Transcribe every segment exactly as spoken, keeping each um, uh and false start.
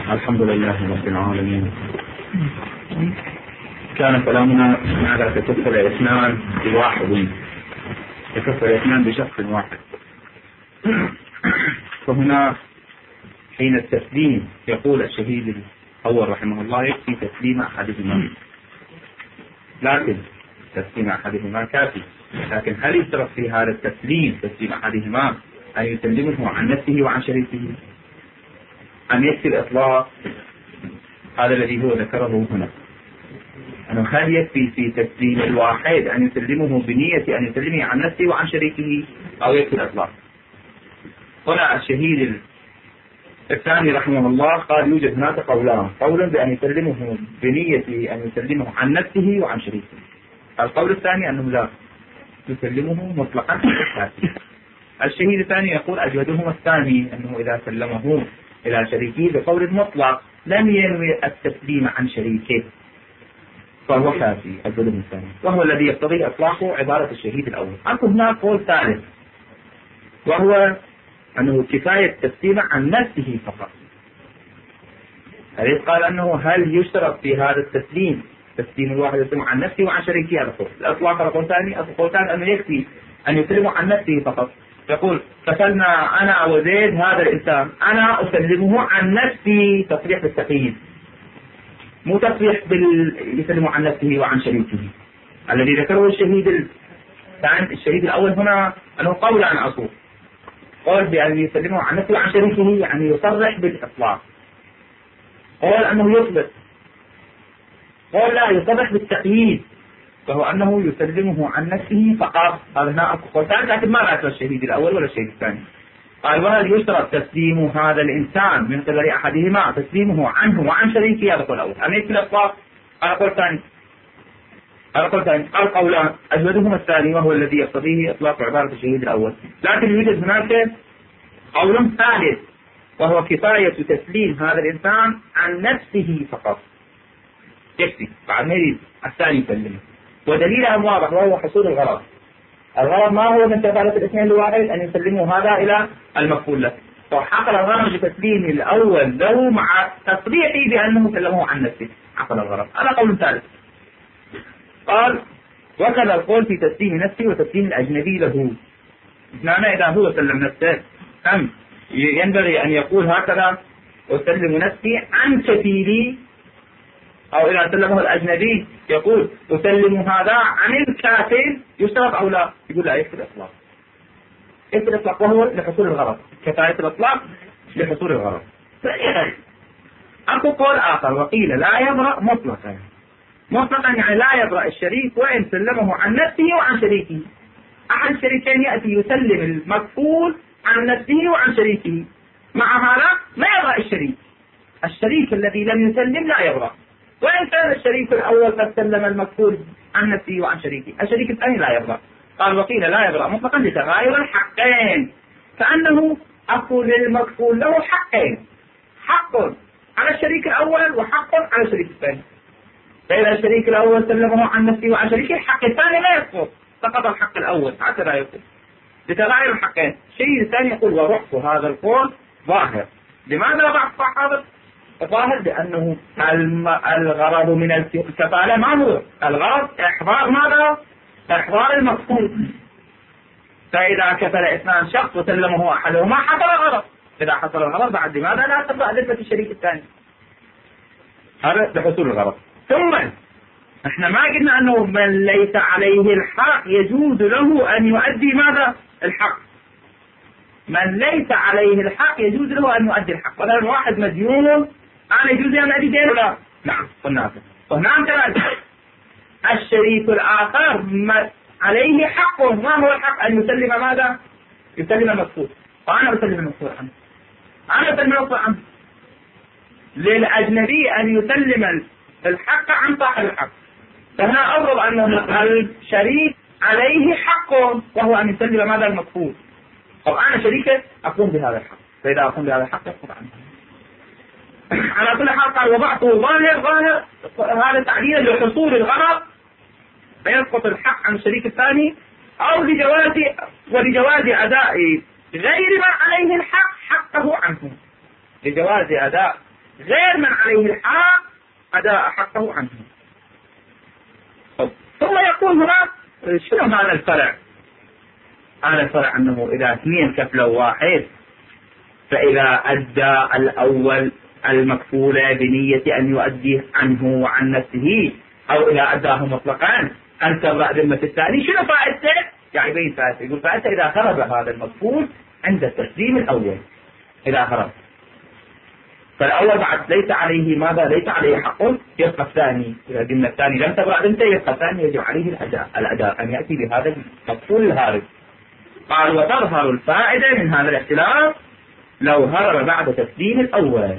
الحمد لله رب العالمين. كان كلامنا ماذا تكفل الاثنان بواحد، تكفل الاثنان بشخص واحد. فهنا حين التسليم يقول الشهيد الأول رحمه الله يكفي تسليم أحدهما، لكن تسليم أحدهما كافي. لكن هل يشترط في هذا التسليم تسليم أحدهما أن يسلمه عن نفسه وعن شريكه، أم يكفي الإطلاق؟ هذا الذي هو ذكره هنا، أنه هل يكفي في تسليم الواحد أن يسلمه بنية أن يسلمه عن نفسه وعن شريكه، أو يكفي الإطلاق؟ هنا الشهيد الثاني رحمه الله قال يوجد هناك قولان، قول بأن يسلمه بنية أن يسلمه عن نفسه وعن شريكه، القول الثاني أنه لا يسلمه مطلقا. الشهيد الثاني يقول أجودهما الثاني، أنه إذا سلمه إلى شريكه بقول مطلق لم ينوي التسليم عن شريكه فهو كافي، أجودهما الثاني، وهو الذي يقتضي إطلاقه عبارة الشهيد الأول. أكو هناك قول ثالث، وهو أنه كفاية تسليم عن نفسه فقط. حديث قال أنه هل يشترط في هذا التسليم تسليم الواحد يسلم عن نفسه وعن شريكه؟ هذا قول. الإطلاق قول ثاني، القول ثاني أنه يكفي أن يسلم عن نفسه فقط. يقول قتلنا أنا وزيد هذا الإنسان، أنا أسلمه عن نفسي تصريح بالتقييد، مو تصريح بال يسلم عن نفسه وعن شريكه. الذي ذكره الشهيد الثاني الشهيد الأول هنا أنه قول عن أصول، قول بأن يسلمه عن نفسه وعن شريكه يعني يصرح بالإطلاق، قول أنه يطلق، قول لا يصرح بالتقييد، فهو أنه يسلمه عن نفسه فقط. هذا هنا أكو قول ثاني، لكن ما ذكر الشهيد الأول ولا الشهيد الثاني. قال وهل يشترط تسليم هذا الإنسان من قبل أحدهما تسليمه عنه وعن شريكه؟ هذا قول أول. أم يكفي الإطلاق؟ هذا قول ثاني. هذا قول ثاني. قال قولان أجودهما الثاني، وهو الذي يقتضيه إطلاق عبارة الشهيد الأول. لكن يوجد هناك قول ثالث، وهو كفاية تسليم هذا الإنسان عن نفسه فقط، يكفي، بعد ما يريد الثاني يسلمه، ودليلها واضح وهو حصول الغرض. الغرض ما هو من كفالة الاثنين الواحد أن يسلموا هذا إلى المكفول له، فحصل الغرض بتسليم الأول له مع تصريحه بأنه سلمه عن نفسه، حصل الغرض. هذا قول ثالث. قال وكذا القول في تسليم نفسه وتسليم الأجنبي له. معنى إذا هو سلم نفسه أم ينبغي أن يقول هكذا أسلم نفسي عن كفيلي، أو إذا سلمه الأجنبي يقول أسلم هذا عن الكافل، يشترط أو لا؟ يقول لا، يكفي الإطلاق، يكفي الإطلاق، وهو لحصول الغرض، كفاية الإطلاق لحصول الغرض. أكو قول آخر وقيل لا يبرأ مطلقا، مطلقا يعني لا يبرأ الشريك وإن سلمه عن نفسه وعن شريكه. أحد الشريكين يأتي يسلم المكفول عن نفسه وعن شريكه، مع هذا ما يبرأ الشريك، الشريك الذي لم يسلم لا يبرأ، وإن كان الشريك الأول قد سلم المكفول عن نفسه وعن شريكه، الشريك الثاني لا يبرأ. قال وقيل لا يبرأ مطلقا لتغاير الحقين، كأنه أقول للمكفول له حقين، حق على الشريك الأول وحق على الشريك الثاني. فإذا الشريك الأول سلمه عن نفسه وعن شريكه، الحق الثاني لا يسقط، سقط الحق الأول حتى لا يسقط لتغاير الحقين. الشيء الثاني يقول ورحت هذا القول ظاهر. لماذا بعد هذا ظاهر؟ لأنه الغرض من الكفالة ما هو الغرض؟ إحضار ماذا؟ إحضار المكفول. فإذا كفل اثنان شخص وسلمه أحدهما حصل الغرض، إذا حصل الغرض بعد لماذا لا تبقى ذمة الشريك الثاني؟ هذا لحصول الغرض. ثم احنا ما قلنا أنه من ليس عليه الحق يجوز له أن يؤدي ماذا؟ الحق. من ليس عليه الحق يجوز له أن يؤدي الحق. مثلا واحد مديون، أنا يجوز أن أدي دين ولا؟ نعم قلنا ونعم كذلك. الشريك الآخر عليه حق، ما هو الحق؟ أن يسلم ماذا؟ يسلم المكفول، وأنا أسلم المكفول عنه، أنا أسلم المكفول عنه. للأجنبي أن يسلم الحق عن صاحب الحق، فهنا أفرض أن الشريك عليه حق وهو أن يسلم ماذا؟ المكفول. طب أنا شريكه أقوم بهذا الحق، فإذا أقوم بهذا الحق يسقط عنه. على كل حال قال وضعته ظاهر، ظاهر هذا تعليل لحصول الغرض، فيسقط الحق عن الشريك الثاني، أو لجواز ولجواز أداء غير من عليه الحق حقه عنه، لجواز أداء غير من عليه الحق أداء حقه عنه. ثم يقول هناك شنو هذا الفرع؟ هذا الفرع أنه إذا اثنين كفلوا واحد فإذا أدى الأول المكفولة بنية أن يؤديه عنه وعن نفسه، أو إذا أداه مطلقا أن تبرأ ذمة الثاني. شنو فائدته؟ يعني بين فائدته، يقول فائدته إذا هرب هذا المكفول عند التسليم الأول، إذا هرب فالأول بعد ليس عليه ماذا؟ ليس عليه حق، يبقى الثاني إذا قلنا الثاني لم تبرأ ذمته يبقى الثاني يجب عليه الأداء الأداء أن يأتي بهذا المكفول الهارب. قال وتظهر الفائدة من هذا الاختلاف لو هرب بعد تسليم الأول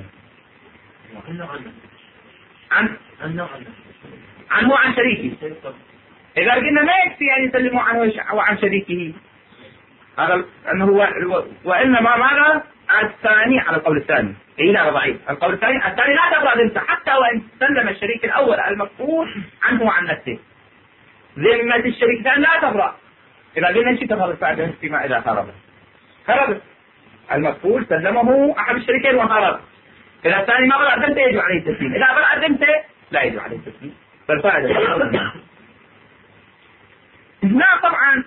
عن عنه وعن شريكه. إذا قلنا ما يكفي أن يسلموا عنه وعن شريكه، هذا أنه هو وإنما ماذا؟ الثاني على القول الثاني إلى ضعيف. القول الثاني الثاني لا تبرأ ذمته حتى وإن سلم الشريك الأول المكفول عنه وعن نفسه، ذمة الشريك الثاني لا تبرأ. إذا قلنا ايش تظهر الفائدة فيما إذا هرب؟ هرب المكفول سلمه أحد الشريكين وهرب، إذا الثاني ما برأ ذمته يجب عليه التسليم، إذا برأ ذمته لا يجب عليه التسليم. فالفائدة هنا طبعا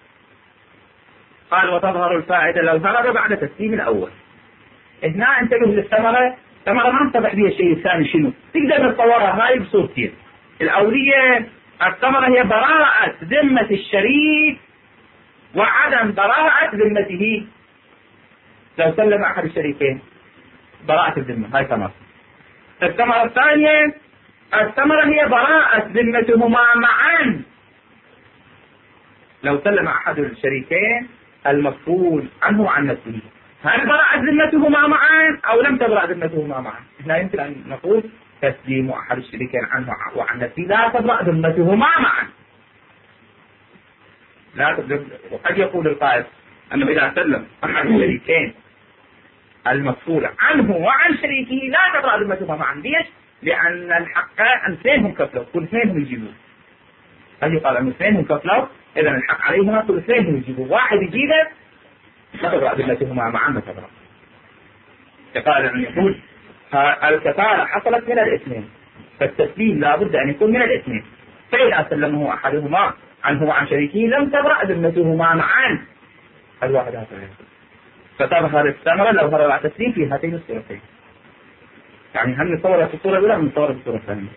قال وتظهر الفائدة لو هرب بعد تسليم الأول. هنا انتبه للثمرة، ثمرة ما انتبه بها الشيء الثاني شنو؟ تقدر نتصورها هاي بصورتين. الأولية الثمرة هي براءة ذمة الشريك وعدم براءة ذمته. لو سلم أحد الشريكين براءة الذمة، هاي ثمرة. الثمرة الثانية الثمرة هي براءة ذمتهما معا. لو سلم أحد الشريكين المكفول عنه وعن نفسه، هل برأت ذمتهما معا أو لم تبرأ ذمتهما معا؟ هنا يمكن أن نقول تسليم أحد الشريكين عنه وعن نفسه لا تبرأ ذمتهما معا. لا تبرأ. وقد يقول القائل أنه إذا سلم أحد الشريكين المكفول عنه وعن شريكه لا تبرأ ذمتهما معا. ليش؟ لأن الحق أن اثنينهم كفلوا، كل اثنينهم يجيبوا. قد يقال أن اثنينهم كفلوا، إذا الحق عليهما كل اثنينهم يجيبوا، واحد يجيبه لا تبرأ ذمتهما معا ما تبرأ. يقال أن يقول الكفالة حصلت من الاثنين، فالتسليم لا بد أن يكون من الاثنين. فإذا سلمه أحدهما عنه وعن شريكه لم تبرأ ذمتهما معا الواحد هذا. فتظهر الثمرة لو هرب على التسليم في هاتين الصورتين. يعني هل نصور في الصورة الأولى من نصور في الصورة الثانية؟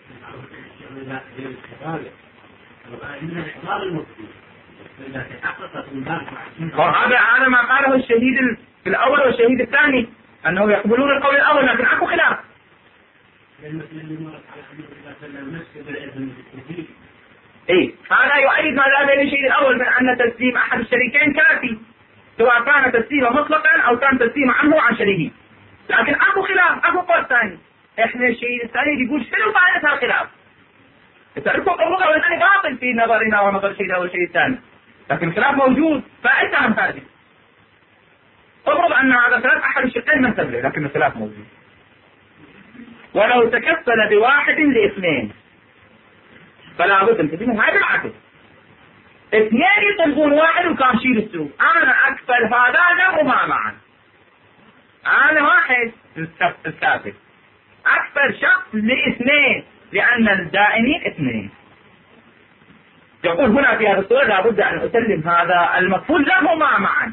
وهذا هذا ما قاله الشهيد في الأول والشهيد الثاني أنه يقبلون القول الأول، لكن أكو خلاف. إيه هذا يؤيد ما ذهب إليه الشهيد الأول من أن تسليم أحد الشريكين كافي، سواء كان تسليمه مطلقا أو كان تسليمه عنه وعن شريكه. لكن أكو خلاف، أكو قول ثاني. إحنا الشهيد الثاني بيقول شنو فائدة الخلاف؟ تعرفوا القول الثاني باطل في نظرنا ونظر الشهيد الأول والشهيد الثاني، لكن الخلاف موجود. فائدة عن هذه افرض أن هذا الخلاف أحد الشقين من سبله، لكن الخلاف موجود. ولو تكفل بواحد لاثنين فلا بد انتبهوا، هذا العكس. اثنين يطلبون واحد وكان شيل السوق، أنا أكفل هذا لهما معا، أنا واحد الكافر أكثر شخص لاثنين لأن الدائنين اثنين. يقول هنا في هذا الصورة لابد أن أسلم هذا المكفول لهما معا.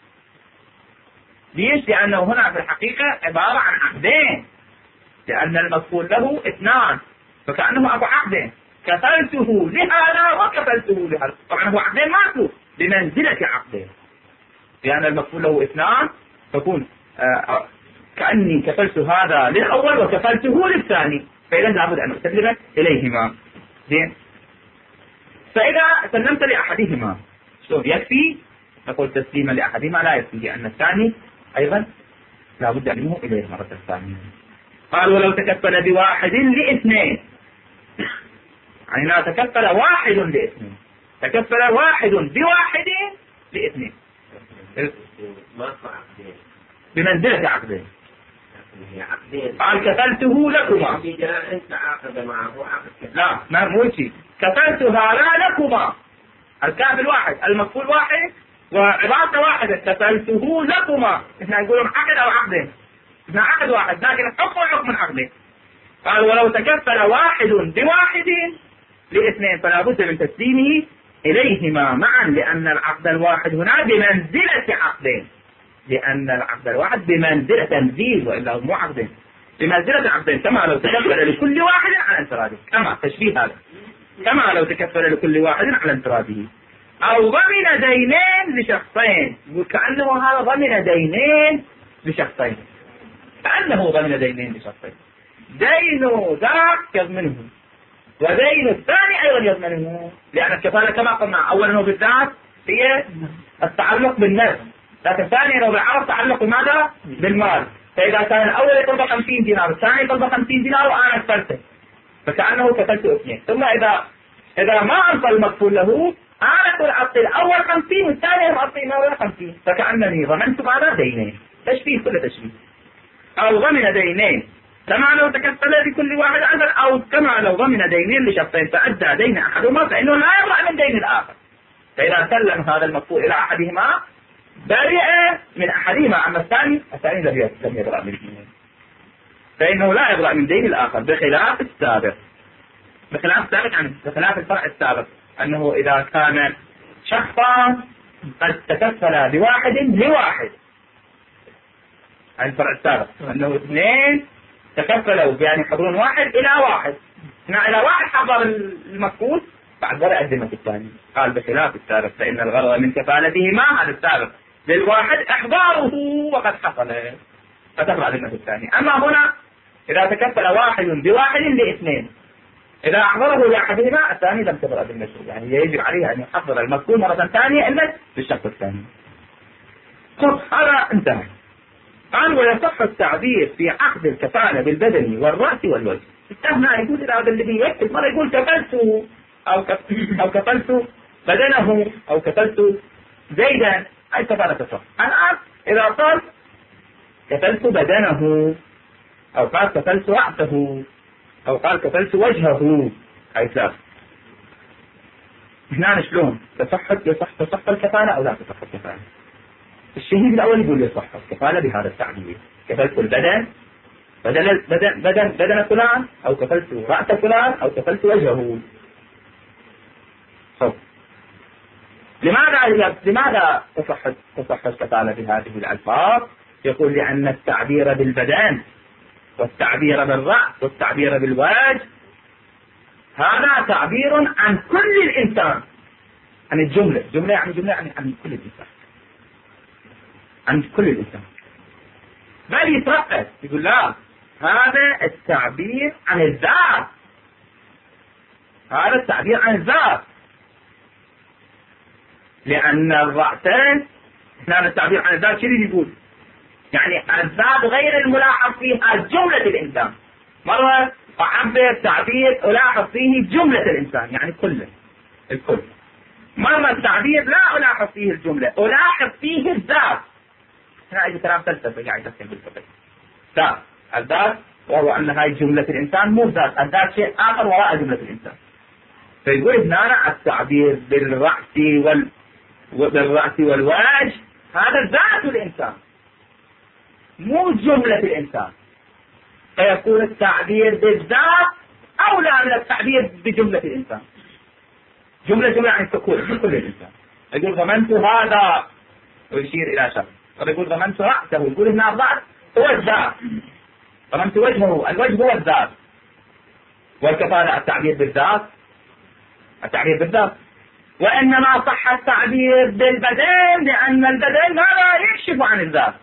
ليش؟ لأنه هنا في الحقيقة عبارة عن عقدين، لأن المكفول له اثنان، فكأنه أبو عقدين، كفلته لهذا وكفلته لهذا. طبعا هو عقدين ماكو بمنزلة عقدين، لأن المكفول له اثنان تكون آه كأني كفلت هذا للأول وكفلته للثاني، فإذا لابد أن أسلم إليهما. زين، فإذا سلمت لأحدهما شلون يكفي؟ نقول تسليما لأحدهما لا يكفي، لأن الثاني أيضا لابد أن يمه إليه مرة ثانية. قال ولو تكفل بواحد لاثنين، يعني لا تكفل واحد لاثنين، تكفل واحد بواحد لاثنين بمنزلة عقدين. قال كفلته لكما، لا ما موشي، كفلت هذا لكما، الكافل واحد المكفول واحد وعبارة واحدة، كفلته لكما. احنا نقولهم عقد او عقدين احنا عقد واحد لكن حكم حكم عقدين. قال ولو تكفل واحد بواحد لاثنين فلا بد من تسليمه إليهما معا لأن العقد الواحد هنا بمنزلة عقدين، لأن العقد الواحد بمنزلة تنزيل وإلا مو عقدين، بمنزلة عقدين كما لو تكفل لكل واحد على انفراده، كما تشبيه هذا كما لو تكفل لكل واحد على انفراده. أو ضمن دينين لشخصين، وكأنه هذا ضمن دينين لشخصين، كأنه ضمن دينين لشخصين، دين ذاك يضمنه ودين الثاني أيضا يضمنه، لأن الكفالة كما قلنا أولا بالذات هي التعلق بالنفس، لكن ثانيا بالعرض تعلق بماذا؟ بالمال. فإذا كان الأول يطلب خمسين دينار الثاني يطلب خمسين دينار وأنا كفلته فكأنه كفلت اثنين، ثم إذا إذا ما أنطى المكفول له أنا أعطي الأول خمسين والثاني أعطي ماذا خمسين، فكأنني ضمنت ماذا؟ دينين. تشبيه كل تشبيه. أو ضمن دينين كما لو تكفل لكل واحد عشر، أو كما لو ضمن دينين لشخصين فأدى دين أحدهما فإنه لا يبرأ من دين الآخر. فإذا سلم هذا المكفول إلى أحدهما برئ من أحدهما، أما الثاني الثاني لم يبرأ من دينه، فإنه لا يبرأ من دين الآخر بخلاف السابق. بخلاف السابق يعني بخلاف الفرع السابق أنه إذا كان شخصان قد تكفل بواحد لواحد، عن الفرع السابق أنه اثنين تكفلوا بأن يحضرون واحد إلى واحد، هنا إلى واحد حضر المكفول بعد برأ الذمة الثاني. قال بخلاف السابق فإن الغرض من كفالتهما هذا السابق للواحد إحضاره وقد حصل فتبرأ ذمة الثاني. أما هنا إذا تكفل واحد بواحد لاثنين إذا أحضره لأحدهما الثاني لم تبرأ ذمته، يعني يجب عليه أن يحضر المكفول مرة ثانية إلا للشخص الثاني. طب هذا انتهى. قال ويصح التعبير في عقد الكفالة بالبدن والرأس والوجه. هنا يقول هذا الذي يكتب مرة يقول كفلت أو أو كفلت بدنه أو كفلت زيدا، أي كفالة تصح. الآن إذا قال كفلت بدنه أو قال كفلت رأسه أو قال كفلت وجهه أي ثلاث، هنا شلون تصح يصح تصح الكفالة أو لا تصح الكفالة؟ الشهيد الأول يقول يصح الكفالة بهذا التعبير، كفلت البدن بدن بدن بدن بدن فلان أو كفلت رأس فلان أو كفلت وجهه. طب لماذا لماذا تصح تصح الكفالة بهذه الألفاظ؟ يقول لأن التعبير بالبدن والتعبير بالرأس والتعبير بالوجه هذا تعبير عن كل الإنسان، عن الجملة، جملة يعني جملة يعني عن كل الإنسان، عن كل الإنسان. بل يترقص يقول لا هذا التعبير عن الذات، هذا التعبير عن الذات، لأن الرأسين هنا التعبير عن الذات شو يقول؟ يعني الذات غير الملاحظ فيها جملة الإنسان. مرة أعبر تعبير ألاحظ فيه جملة الإنسان يعني كله الكل، مرة التعبير لا ألاحظ فيه الجملة ألاحظ فيه الذات. هنا أجي كلام فلسفي قاعد يتكلم بالفلسفة ذات الذات، وهو أن هاي جملة الإنسان مو ذات، الذات شيء آخر وراء جملة الإنسان. فيقول هنا التعبير بالرأس وال بالرأس والوجه هذا ذات الإنسان مو جملة الإنسان، فيكون التعبير بالذات أولى من التعبير بجملة الإنسان. جملة جملة يعني كل كل الإنسان. يقول ضمنت هذا ويشير إلى شخص، يقول ضمنت رأسه يقول هنا الرأس هو الذات، ضمنت وجهه الوجه هو الذات. والكفالة التعبير بالذات التعبير بالذات، وإنما صح التعبير بالبدن لأن البدن لا يكشف عن الذات.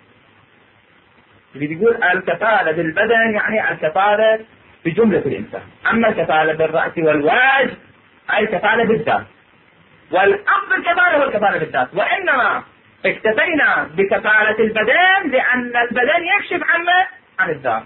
اللي يقول الكفالة بالبدن يعني الكفالة بجملة الإنسان، أما الكفالة بالرأس والوجه أي الكفالة بالذات، والأصل الكفالة هو الكفالة بالذات، وإنما اكتفينا بكفالة البدن لأن البدن يكشف عن عن الذات.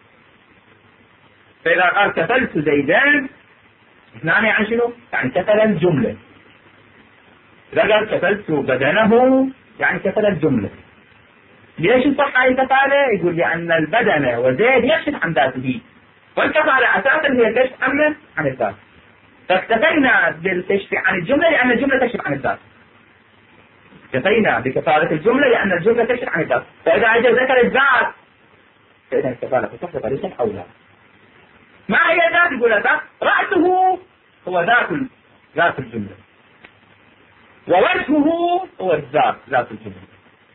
فإذا قال كفلت زيدان هنا يعني شنو؟ يعني كفل الجملة. إذا قال كفلت بدنه يعني كفل الجملة. ليش صح هاي الكفالة؟ يقول لأن البدن وزيد يكشف عن ذاته، والكفالة أساسا هي كشف عن عن الذات، فاكتفينا بالكشف عن الجملة لأن الجملة تكشف عن الذات. اكتفينا بكفالة الجملة لأن الجملة تكشف عن الذات. فإذا أجل ذكر الذات فإذا الكفالة تصح بطريقة أولى. ما هي ذات؟ يقول لك رأسه هو ذات ذات الجملة، ووجهه هو الذات ذات الجملة.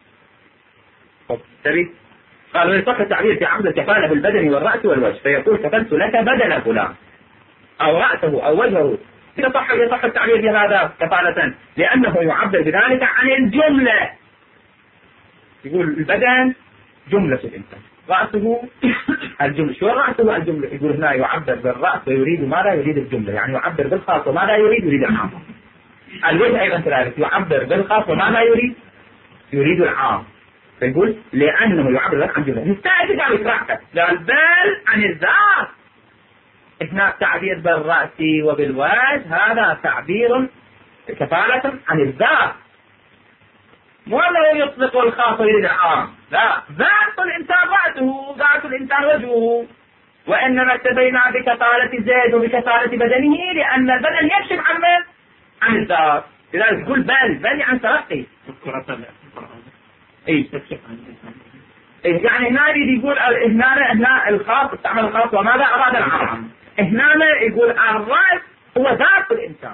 تبي قال ويصح التعبير في عقد الكفالة بالبدن والرأس والوجه، فيقول كفلت لك بدن فلان أو رأسه أو وجهه. يصح يصح التعبير بهذا كفالة لأنه يعبر بذلك عن الجملة. يقول البدن جملة الإنسان، رأسه الجملة. شو رأسه الجملة؟ يقول هنا يعبر بالرأس ويريد ماذا؟ يريد الجملة، يعني يعبر بالخاص وماذا يريد؟ يريد العام. الوجه أيضا كذلك يعبر بالخاص وماذا يريد؟ يريد العام. فيقول لأنه يعبر لك عن جملة. نستعد قال يشرحك قال بل عن الذات. هنا تعبير بالرأس وبالوجه هذا تعبير كفالة عن الذات، مو أنه يطلق الخاص ويريد العام، لا، ذات الإنسان رأسه، ذات الإنسان وجهه. وإنما اكتفينا بكفالة زيد وبكفالة بدنه لأن البدن يكشف عن من؟ عن الذات. لذلك يقول بل بل عن ترقي. إيه إيه يعني هنا يقول هنا هنا الخاص استعمل الخاص وماذا أراد العام. هنا يقول الرأس هو ذات الإنسان.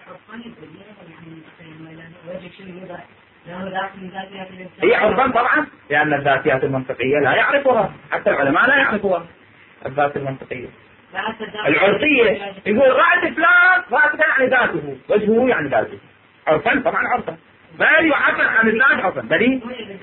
هي عرفا طبعا لأن الذاتيات المنطقية لا يعرفها، حتى العلماء لا يعرفوها الذات المنطقية العرفية. يقول رأس فلان رأس يعني ذاته، وجهه يعني ذاته، عرفا طبعا عرفا. بل يعبر عن الذات عرفا. بل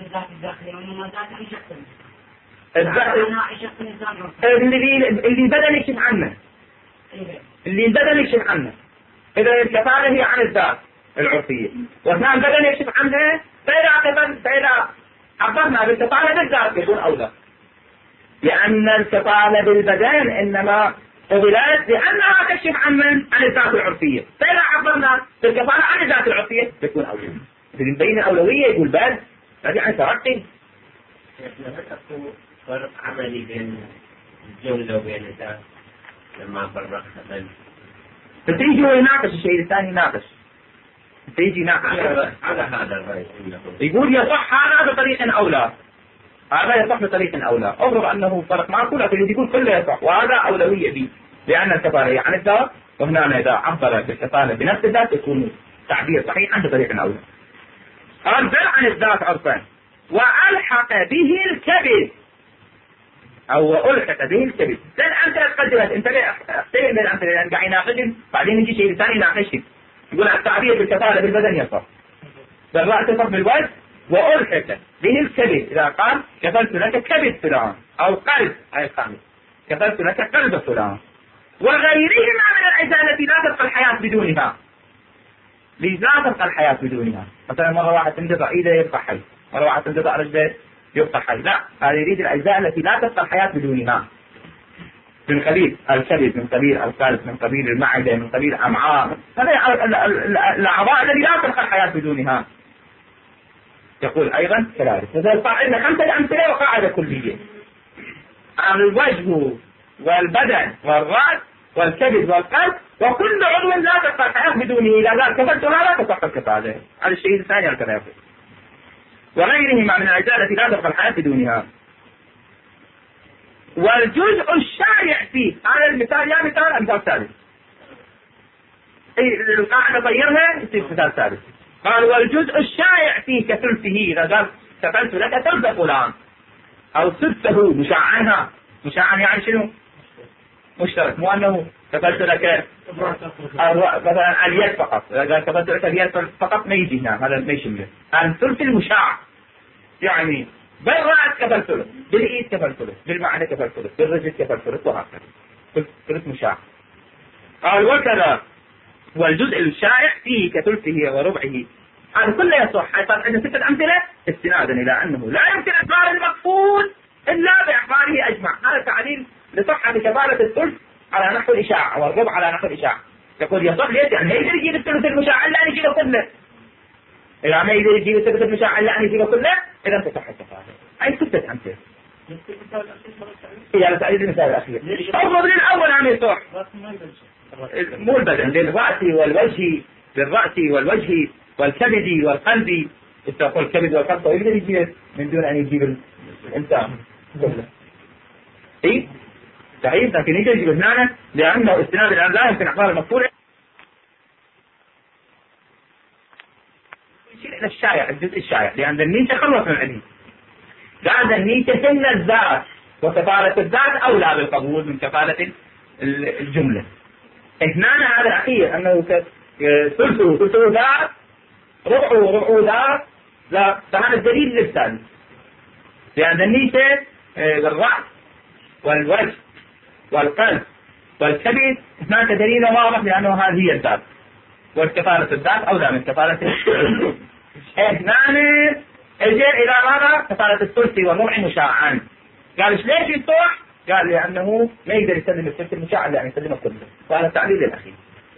اللي اللي بدل يكشف عنه، اللي البدن يكشف عنه. إذا الكفالة هي عن الذات العرفية، واثناء البدن يكشف عنه. فإذا فإذا عبرنا بالكفالة بالذات يكون أولى، لأن الكفالة بالبدن إنما قبلت لأنها تكشف عن من؟ عن الذات العرفية. فإذا عبرنا بالكفالة عن الذات العرفية تكون أولى. إذا بين الأولوية يقول بل هذه عن ترقي. فرق عملي بين الجملة وبين الذات لما فرقها بل فتيجي ويناقش الشيء الثاني يناقش تيجي يناقش على هذا الرأي. يقول يصح هذا بطريق أولى، هذا يصح بطريق أولى. أفرض أنه فرق معقول لكن يقول كله يصح، وهذا أولوية به لأن الكفالة هي عن الذات، وهنا إذا عبر بالكفالة بنفس الذات يكون تعبير صحيحا بطريق أولى. قال بل عن الذات عرفا وألحق به الكبد أو ألحق به الكبد. لأن أنت تقدمت أنت اختير من الأمثلة لأن قاعد يناقشهم بعدين يجي شيء ثاني يناقشهم. يقول التعبير بالكفالة بالبدن يصح، بالرأس يصح، بالوجه وألحق به الكبد. إذا قال كفلت لك كبد فلان أو قلب أي خامس، كفلت لك قلب فلان. وغيرهما من الأجزاء التي لا تبقى الحياة بدونها، لا تبقى الحياة بدونها. مثلا مرة واحد تنقطع إيده يبقى حي، مرة واحد تنقطع رجله يبقى حي. لا، هذا يريد الأجزاء التي لا تبقى الحياة بدونها، من قبيل الكبد، من قبيل القلب، من قبيل المعدة، من قبيل الأمعاء. هذه الأعضاء التي لا تبقى الحياة بدونها. يقول أيضا كذلك. هذا عندنا خمسة أمثلة وقاعدة كلية: الوجه والبدن والرأس والكبد والقلب، وكل عضو لا تبقى الحياة بدونه. إذا قال كفلتها لا تصح الكفالة. هذا الشيء الثاني هكذا يقول. وغيرهما من الأجزاء التي لا تبقى الحياة بدونها. والجزء الشائع فيه، هذا المثال يا مثال مثال ثالث. اي القاعدة طيرها يصير مثال ثالث. قال والجزء الشائع فيه كثلثه. إذا قال كفلت لك ثلث فلان أو ثلثه مشاعنها، مشاعن يعني شنو؟ مشترك، مو أنه كفلت لك مثلا اليد فقط. إذا قال كفلت لك اليد فقط ما يجي هنا، هذا ما يشمله. الثلث المشاع يعني بالرأس كفلت له، بالإيد كفلت له، بالمعنى كفلت له، بالرجل كفلت له، وهكذا ثلث مشاع. قال وكذا والجزء الشائع فيه كثلثه وربعه. هذا كله يصح. صار عندنا ستة أمثلة استنادا إلى أنه لا يمكن إخبار المقفول إلا بإخباره أجمع. هذا تعليل لصحة كفالة الثلث على نحو الإشاع والربع على نحو الإشاع. يقول يصح ليش؟ يعني ما يقدر يجيب الثلث المشاع إلا أن يجيبه كله. إذا ما يقدر يجيب الثلث المشاع إلا أن يجيبه كله إذا تصح الكفالة. أي ستة أمثلة. إذا تعليل المثال الأخير. أفضل الأول عم يصح. مو البدن، للرأس والوجه، للرأس والوجه والكبد والقلب. استقول الكبد والقلب يقدر يجيب من دون أن يجيب الإنسان كله. اي صحيح، لكن يجي هنا لانه استناد الان لا يمكن اعطاء المفعول الى الشائع، الجزء الشائع، لان ذنين تخلص من العلم. قال ذنين تهم الذات، وكفالة الذات اولى بالقبول من كفالة الجملة. هنا هذا الاخير انه ثلثه ثلثه ذات، ربعه ربعه ذات، لا، فهذا الدليل للثاني، لان ذنين الرأس والوجه والقلب والكبد هناك دليل واضح لانه هذه هي الذات، والكفالة الذات اولى من كفالة هنا اجى الى ماذا؟ كفالة الثلث والربع مشاعا. قال ليش يصح؟ قال لانه ما يقدر يسلم الثلث المشاع، يعني يسلمه كله. وهذا التعليل الاخير.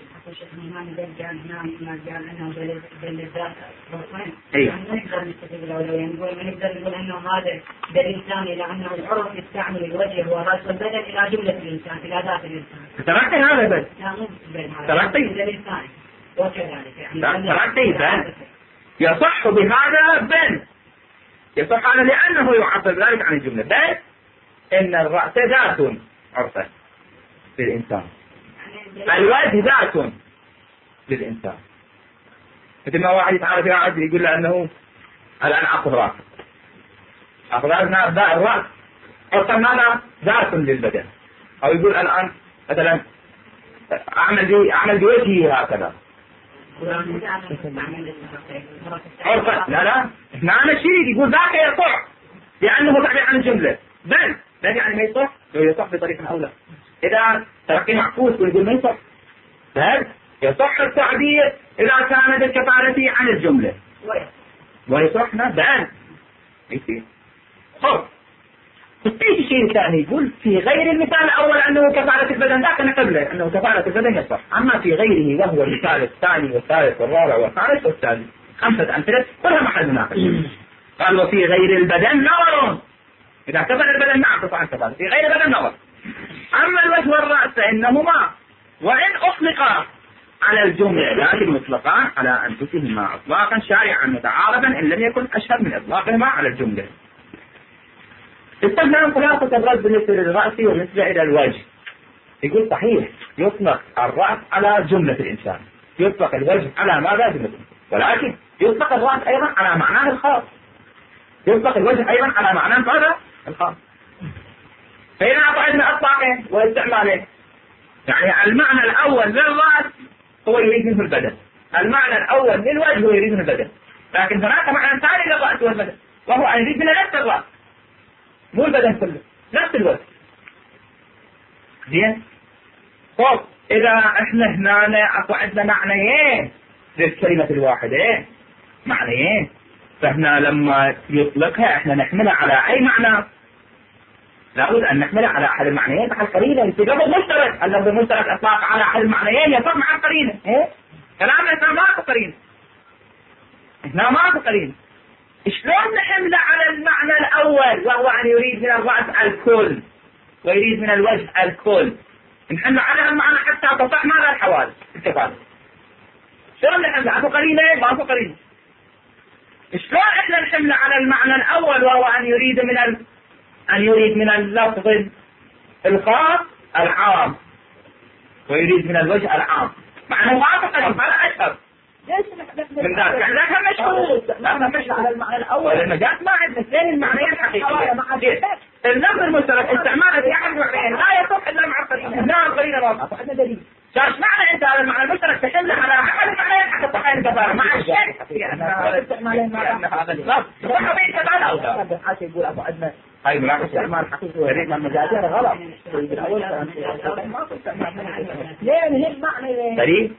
اي ما نقدر نستفيد الاولويه، نقول ما نقدر نقول انه هذا دليل ثاني، لانه العرف يستعمل الوجه والراس والبدن الى جمله الانسان، الى ذات الانسان. سمعتي هذا بس؟ لا مو بين هذا. سمعتي؟ دليل ثاني وكذلك يعني. سمعتي بل يصح بهذا بل يصح هذا لانه يعبر ذلك عن الجمله، بل ان الراس ذات عرفا للانسان، الوجه ذات للإنسان. مثل ما واحد يتعرف إلى عجل يقول له أنه الآن أخذ رأس، أخذ رأس ذات الرأس أصلا ماذا ذات للبدن، أو يقول الآن مثلا أعمل بي أعمل بوجهي هكذا عرفا. لا لا إحنا أنا شيء يقول ذاك يصح لأنه تعبير عن الجملة، بل بل يعني ما يصح لو يصح بطريقة أولى. إذا تركي معكوس ويقول ما يصح، بل يصح التعبير إذا كان بالكفالة عن الجملة ويصحنا بأن يصير. خب في شيء ثاني يقول في غير المثال الأول أنه كفالة البدن، ذاك قبله أنه كفالة البدن يصح، أما في غيره وهو المثال الثاني والثالث والرابع والخامس والسادس، خمسة أمثلة كلها محل مناقشة. قال وفي غير البدن نظر، إذا كفل البدن نعم تصح الكفالة، في غير البدن نظر. أما الوجه والرأس فإنهما وإن أطلقا على الجملة لكن مطلقان على أنفسهما إطلاقا شارعا متعارضا إن لم يكن أشهر من إطلاقهما على الجملة. استخدم خلاصة الرد بالنسبة للرأس وبالنسبة إلى الوجه. يقول صحيح يطلق الرأس على جملة الإنسان، يطلق الوجه على ماذا جملة، ولكن يطلق الرأس أيضا على معناه الخاص، يطلق الوجه أيضا على معناه ماذا الخاص. فإذا أطعدنا أطلاقه واستعماله، يعني المعنى الأول للرأس هو يريد منه البدن، المعنى الأول للوجه هو يريد منه البدن، لكن هناك معنى ثاني للرأس والبدن وهو أن يريد منه نفس الرأس مو البدن كله، نفس الوجه. زين؟ طب إذا إحنا هنا أكو عندنا معنيين للكلمة الواحدة، معنيين، فإحنا لما يطلقها إحنا نحملها على أي معنى؟ لابد أن نحملها على أحد المعنيين مع القرينة. الاتجاه المشترك، اللفظ المشترك إطلاق على أحد المعنيين يصح مع القرينة. إيه؟ كلامنا إحنا ماكو قرينة، إحنا ماكو قرينة. شلون نحمله على المعنى الأول وهو أن يريد من الرأس الكل ويريد من الوجه الكل، نحمله على المعنى حتى تصح ماذا الحوادث الكفالة. شلون نحمله؟ ماكو قرينة، ماكو قرينة. شلون إحنا نحمله على المعنى الأول وهو أن يريد من ال أن يريد من اللفظ الخاص العام ويريد من الوجه العام، معنى موافقة على أشهر من ذلك، يعني ذاك مشهور لا مش على المعنى الأول، لأن جاءت ما عندنا اثنين المعنيين حقيقيين. اللفظ المشترك استعماله في أحد المعنيين لا يصح إلا مع القرينة، هنا القرينة واضحة، عندنا دليل. شاش معنى أنت هذا المعنى المشترك تحمله على أحد المعنيين حتى تقين الكفارة مع الشيء هذا استعمالين مع هذا اللفظ صح بين كفارة أو حاشا يقول أبو عندنا هاي مناقشة استعمال حقيقي وريد من مجازية غلط. بالأول ليه هي المعنى فريد؟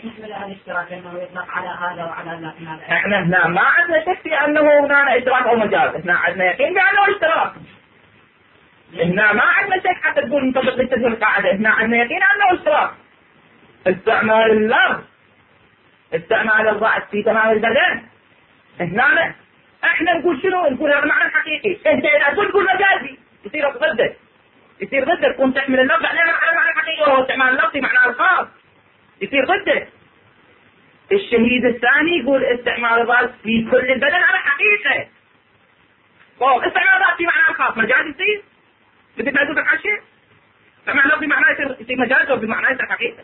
احنا هنا ما عندنا شك في أنه هنا اشتراك أو مجاز، احنا عندنا يقين بأنه اشتراك. احنا ما عندنا شك حتى تقول منطبق للتسليم القاعدة، احنا عندنا يقين أنه اشتراك. استعمال اللفظ، استعمال الرأس في تمام البدن، احنا احنا نقول شنو؟ نقول هذا معنى حقيقي. انت اذا تقول تقول مجازي يصير ضدك، يصير ضدك، تكون تحمل اللفظ على معنى حقيقي وهو استعمال اللفظ معناه الخاص، يصير ضدك. الشهيد الثاني يقول استعمال الراس في كل البدن على حقيقه. طيب استعمال الراس في معنى الخاص مجازي يصير؟ بدك ما تدرك على شيء فمعنى بمعنى يصير مجاز وبمعنى يصير حقيقة.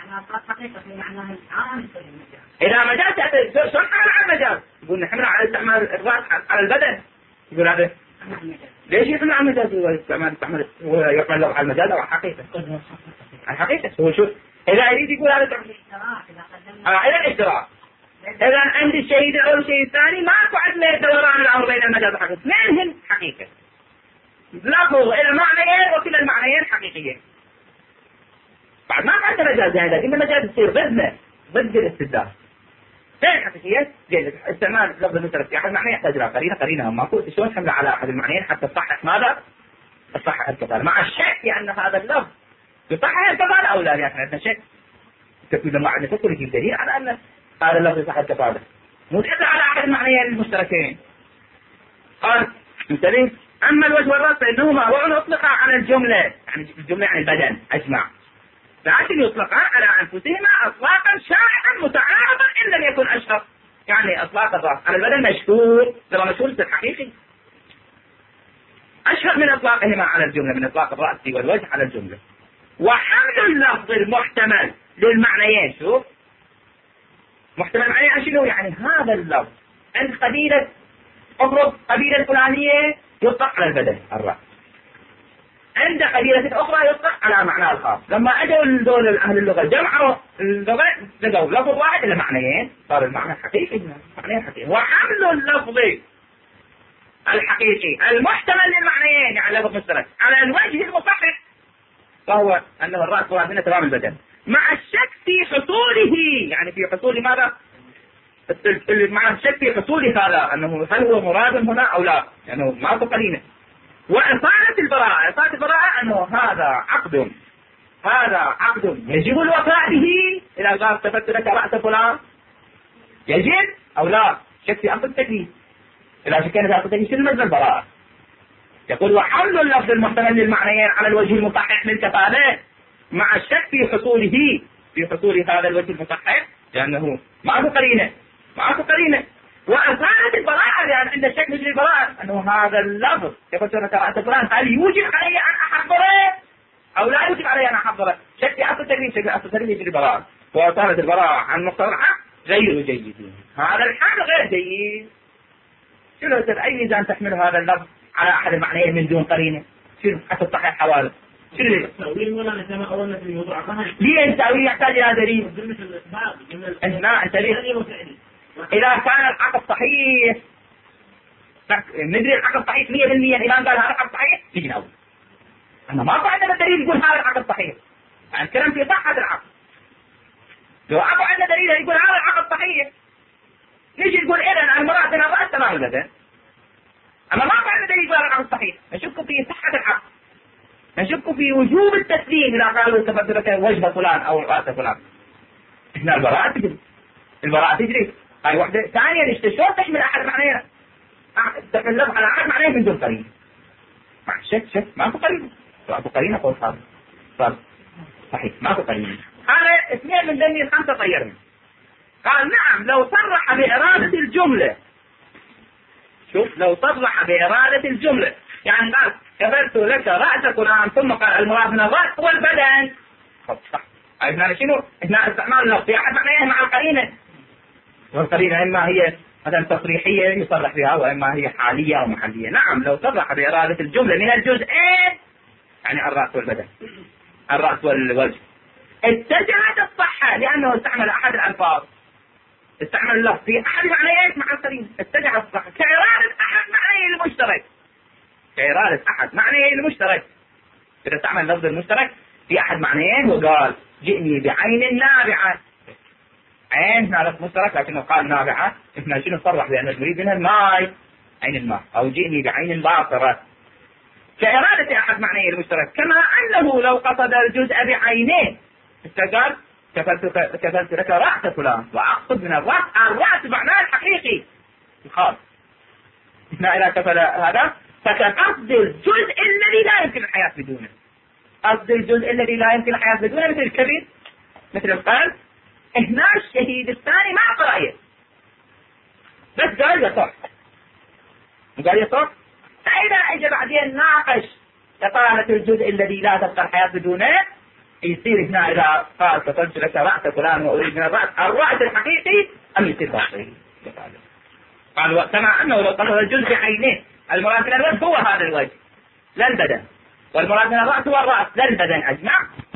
إذا مجاز شلون حمل على المجاز؟ يقول نحمل على استعمال الرأس على البدن. يقول هذا ليش يحمل على المجاز والاستعمال استعمال ويحمل على المجاز أو على الحقيقة؟ على الحقيقة هو شو؟ إذا يريد يقول هذا آه إذا الاشتراك. إذا عند الشهيد أو الشيء الثاني ماكو عندنا دوران الأمر بين المجاز والحقيقة. اثنينهم حقيقة. لفظ إلى المعنيين وكلا المعنيين حقيقيين. بعد ما عندنا مجاز هذا، إن المجاز يصير ضدنا ضد الاستدلال. غير حقيقية جيد استعمال لفظ المشترك في أحد المعنيين يحتاج إلى قرينة قرينة ماكو شلون حمله على أحد المعنيين حتى تصحح ماذا؟ تصحح الكفالة مع الشك أن هذا اللفظ يصحح الكفالة أو لا يعني عندنا شك. تكوين المعنى تذكر في دليل على أن هذا اللفظ يصحح الكفالة. مدخل على أحد المعنيين المشتركين. قال انتبه أما الوجه والرأس فإنهما وإن أطلقا على الجملة يعني الجملة يعني البدن أجمع لكن يطلقان على أنفسهما أطلاقا شائعا متعارضا إن لم يكن أشهر. يعني أطلاق الرأس على البدن مشهور ترى مشهور في الحقيقي أشهر من إطلاقهما على الجملة من إطلاق الرأس والوجه على الجملة. وحمل اللفظ المحتمل للمعنيين شوف محتمل معنيين شنو يعني هذا اللفظ عند قبيلة أفرض قبيلة الفلانية يطلق على البدن الرأس عند قبيلة أخرى يطلق على معنى الخاص. لما أجوا دول أهل اللغة جمعوا اللغة لقوا لفظ واحد إلى معنيين صار المعنى الحقيقي معنى حقيقي. وحمل اللفظ الحقيقي المحتمل للمعنيين يعني لفظ مشترك على الوجه المصحح فهو أنه الرأس مراد منه تمام البدن مع الشك في حصوله يعني في حصول ماذا؟ مع الشك في حصول هذا أنه هل هو مراد هنا أو لا يعني ما قرينة. وإصالة البراءة إصالة البراءة أنه هذا عقد هذا عقد يجب الوفاء به إذا قال تفت لك رأس فلان يجب أو لا شك في أصل التكليف إذا شكينا في أصل التكليف شنو مجرى البراءة. يقول وحمل اللفظ المحتمل للمعنيين على الوجه المصحح للكفالة مع الشك في حصوله في حصول هذا الوجه المصحح لأنه معه قرينة معه قرينة. وأصالة البراءة لأن عند الشك يجري البراءة أنه هذا اللفظ يقول لك رأس فلان هل يوجب علي أن أحضره أو لا يوجب علي أن أحضره شك في أصل التكليف شك في أصل التكليف يجري البراءة. وأصالة البراءة عن مقتضعها غير جيد هذا الحال غير جيد. شنو أي ميزان تحمل هذا اللفظ على أحد المعنيين من دون قرينة شنو حتى تصحح حواله شنو التأويل ولا كما قلنا في الموضوع ليه التأويل يحتاج إلى دليل هنا أنت إذا كان العقد صحيح ندري العقد صحيح مية بالمية الإمام قال هذا العقد صحيح نجي نقول أنا ما عندنا دليل يقول هذا العقد صحيح يعني الكلام في صحة العقد. لو أبو عندنا دليل يقول هذا العقد صحيح نجي نقول إذن المراد أن الرأس تمام البدن. أما ما عندنا دليل يقول هذا العقد صحيح نشك في صحة العقد نشك في وجوب التسليم إذا قالوا تفت لك وجه فلان أو رأس فلان. إحنا البراءة تجري البراءة تجري هاي واحدة. ثانيا شلون تحمل أحد معنيها تحمل لفظ على أحد معنيها من دون قرينة مع شك شك ماكو قرينة ماكو قرينة قول صار صار صحيح ماكو قرينة. هذا اثنين من دنيا خمسة طيرهم. قال نعم لو صرح بإرادة الجملة شوف لو صرح بإرادة الجملة يعني قال كفرت لك رأس فلان ثم قال المراد من الرأس هو البدن صح. هنا شنو احنا استعمال اللفظ في أحد معنيها مع القرينة والقرينة إما هي مثلا تصريحية يصرح بها وإما هي حالية أو محلية. نعم لو صرح بإرادة الجملة من الجزئين يعني الرأس والبدن الرأس والوجه اتجهت الصحة لأنه استعمل أحد الألفاظ استعمل اللفظ في أحد معنيين مع القرينة اتجه الصحة كإرادة أحد معنيه المشترك كإرادة أحد معنيه المشترك. إذا استعمل اللفظ المشترك في أحد معنيين وقال جئني بعين نابعة عين هذا مشترك لكنه قال نابعة احنا شنو نصرح بأن نريد منها الماء عين الماء أو جئني بعين باصرة كإرادة أحد معنيه المشترك. كما أنه لو قصد الجزء بعينين استقال كفلت كفلت لك رأس فلان وأقصد من الرأس الرأس معناه الحقيقي الخاص. هنا إذا كفل هذا فكقصد الجزء الذي لا يمكن الحياة بدونه قصد الجزء الذي لا يمكن الحياة بدونه مثل الكبد مثل القلب. هنا الشهيد الثاني ما قرأيه بس قال يصح قال يصح. فإذا اجى بعدين ناقش إقالة الجزء الذي لا تبقى الحياة بدونه، يصير هنا إذا قال كفلت لك رأس فلان وأريد من الرأس الرأس الحقيقي أم يصير باطل. قال كما أنه لو قصد الجزء بعينه المراد من الوجه هو هذا الوجه لا البدن، والمراد من الرأس هو الرأس لا البدن أجمع،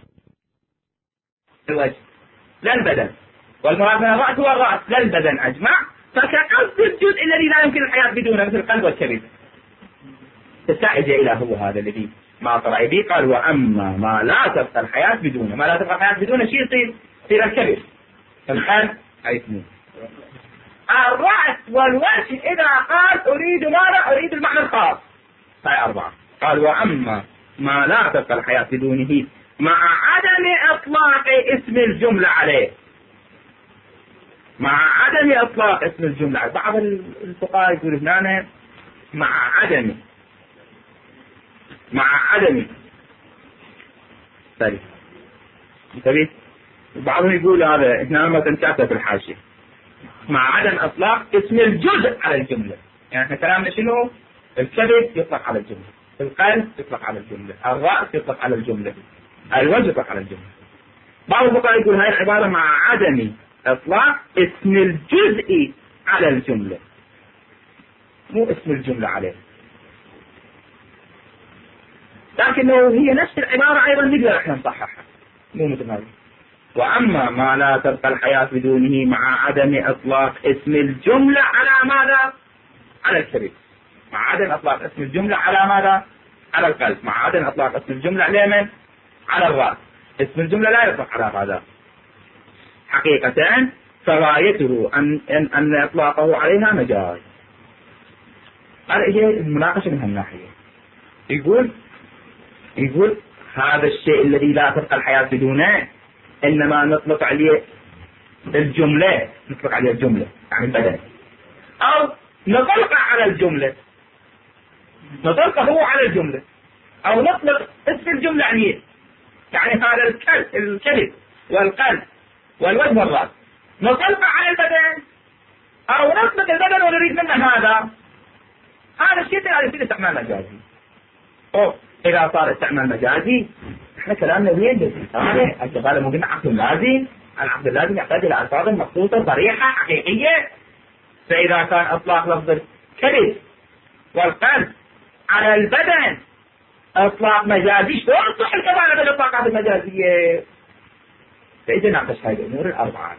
الوجه لا البدن، والمراد من الرأس هو الرأس لا البدن أجمع، فكقصد الجزء الذي لا يمكن الحياة بدونه مثل القلب والكبد. تستعد إلى هو هذا الذي ما طلع به. قال وأما ما لا تبقى الحياة بدونه، ما لا تبقى الحياة بدونه شيء يصير يصير الكبد القلب أي اثنين. الرأس والوجه إذا قال أريد ماذا؟ أريد المعنى الخاص هاي أربعة. قال وأما ما لا تبقى الحياة بدونه مع عدم إطلاق اسم الجملة عليه، مع عدم إطلاق اسم الجملة عليه. بعض الفقهاء يقول هنا مع عدم مع عدم طيب طيب بعضهم يقول هذا هنا ما تنكتب في الحاشية مع عدم إطلاق اسم الجزء على الجملة. يعني احنا كلامنا شنو؟ الكبد يطلق على الجملة، القلب يطلق على الجملة، الرأس يطلق على الجملة، الوجه يطلق على الجملة. بعض الفقهاء يقول هاي العبارة مع عدم إطلاق اسم الجزء على الجملة مو اسم الجملة عليه، لكنه هي نفس العبارة أيضا نقدر احنا نصححها مو مثل هذا. وأما ما لا تبقى الحياة بدونه مع عدم إطلاق اسم الجملة على ماذا؟ على الكبد. مع عدم إطلاق اسم الجملة على ماذا؟ على القلب. مع عدم إطلاق اسم الجملة على من؟ على الرأس. اسم الجملة لا يطلق على هذا حقيقة، فغايته أن, أن, أن إطلاقه عليها مجاز. هذا هي المناقشة من هالناحية. يقول يقول هذا الشيء الذي لا تبقى الحياة بدونه إنما نطلق عليه الجملة، نطلق عليه الجملة يعني البدن، أو نطلق على الجملة، نطلق هو على الجملة، أو نطلق اسم الجملة عليه. يعني هذا الكلب والقلب والوجه والرأس نطلق على البدن، أو نطلق البدن ونريد منه هذا هذا الشيء اللي يصير استعمال مجازي. أو إذا صار استعمال مجازي احنا كلامنا وين؟ هذا الشغاله مو قلنا عقد لازم، العقد اللازم يحتاج الى الفاظ مخصوصه صريحه حقيقيه. فاذا كان اطلاق لفظ الكبد والقلب على البدن اطلاق مجازي، شلون تصح الكفاله بالاطلاقات المجازيه؟ فاذا ناقش هذه الامور الاربعه.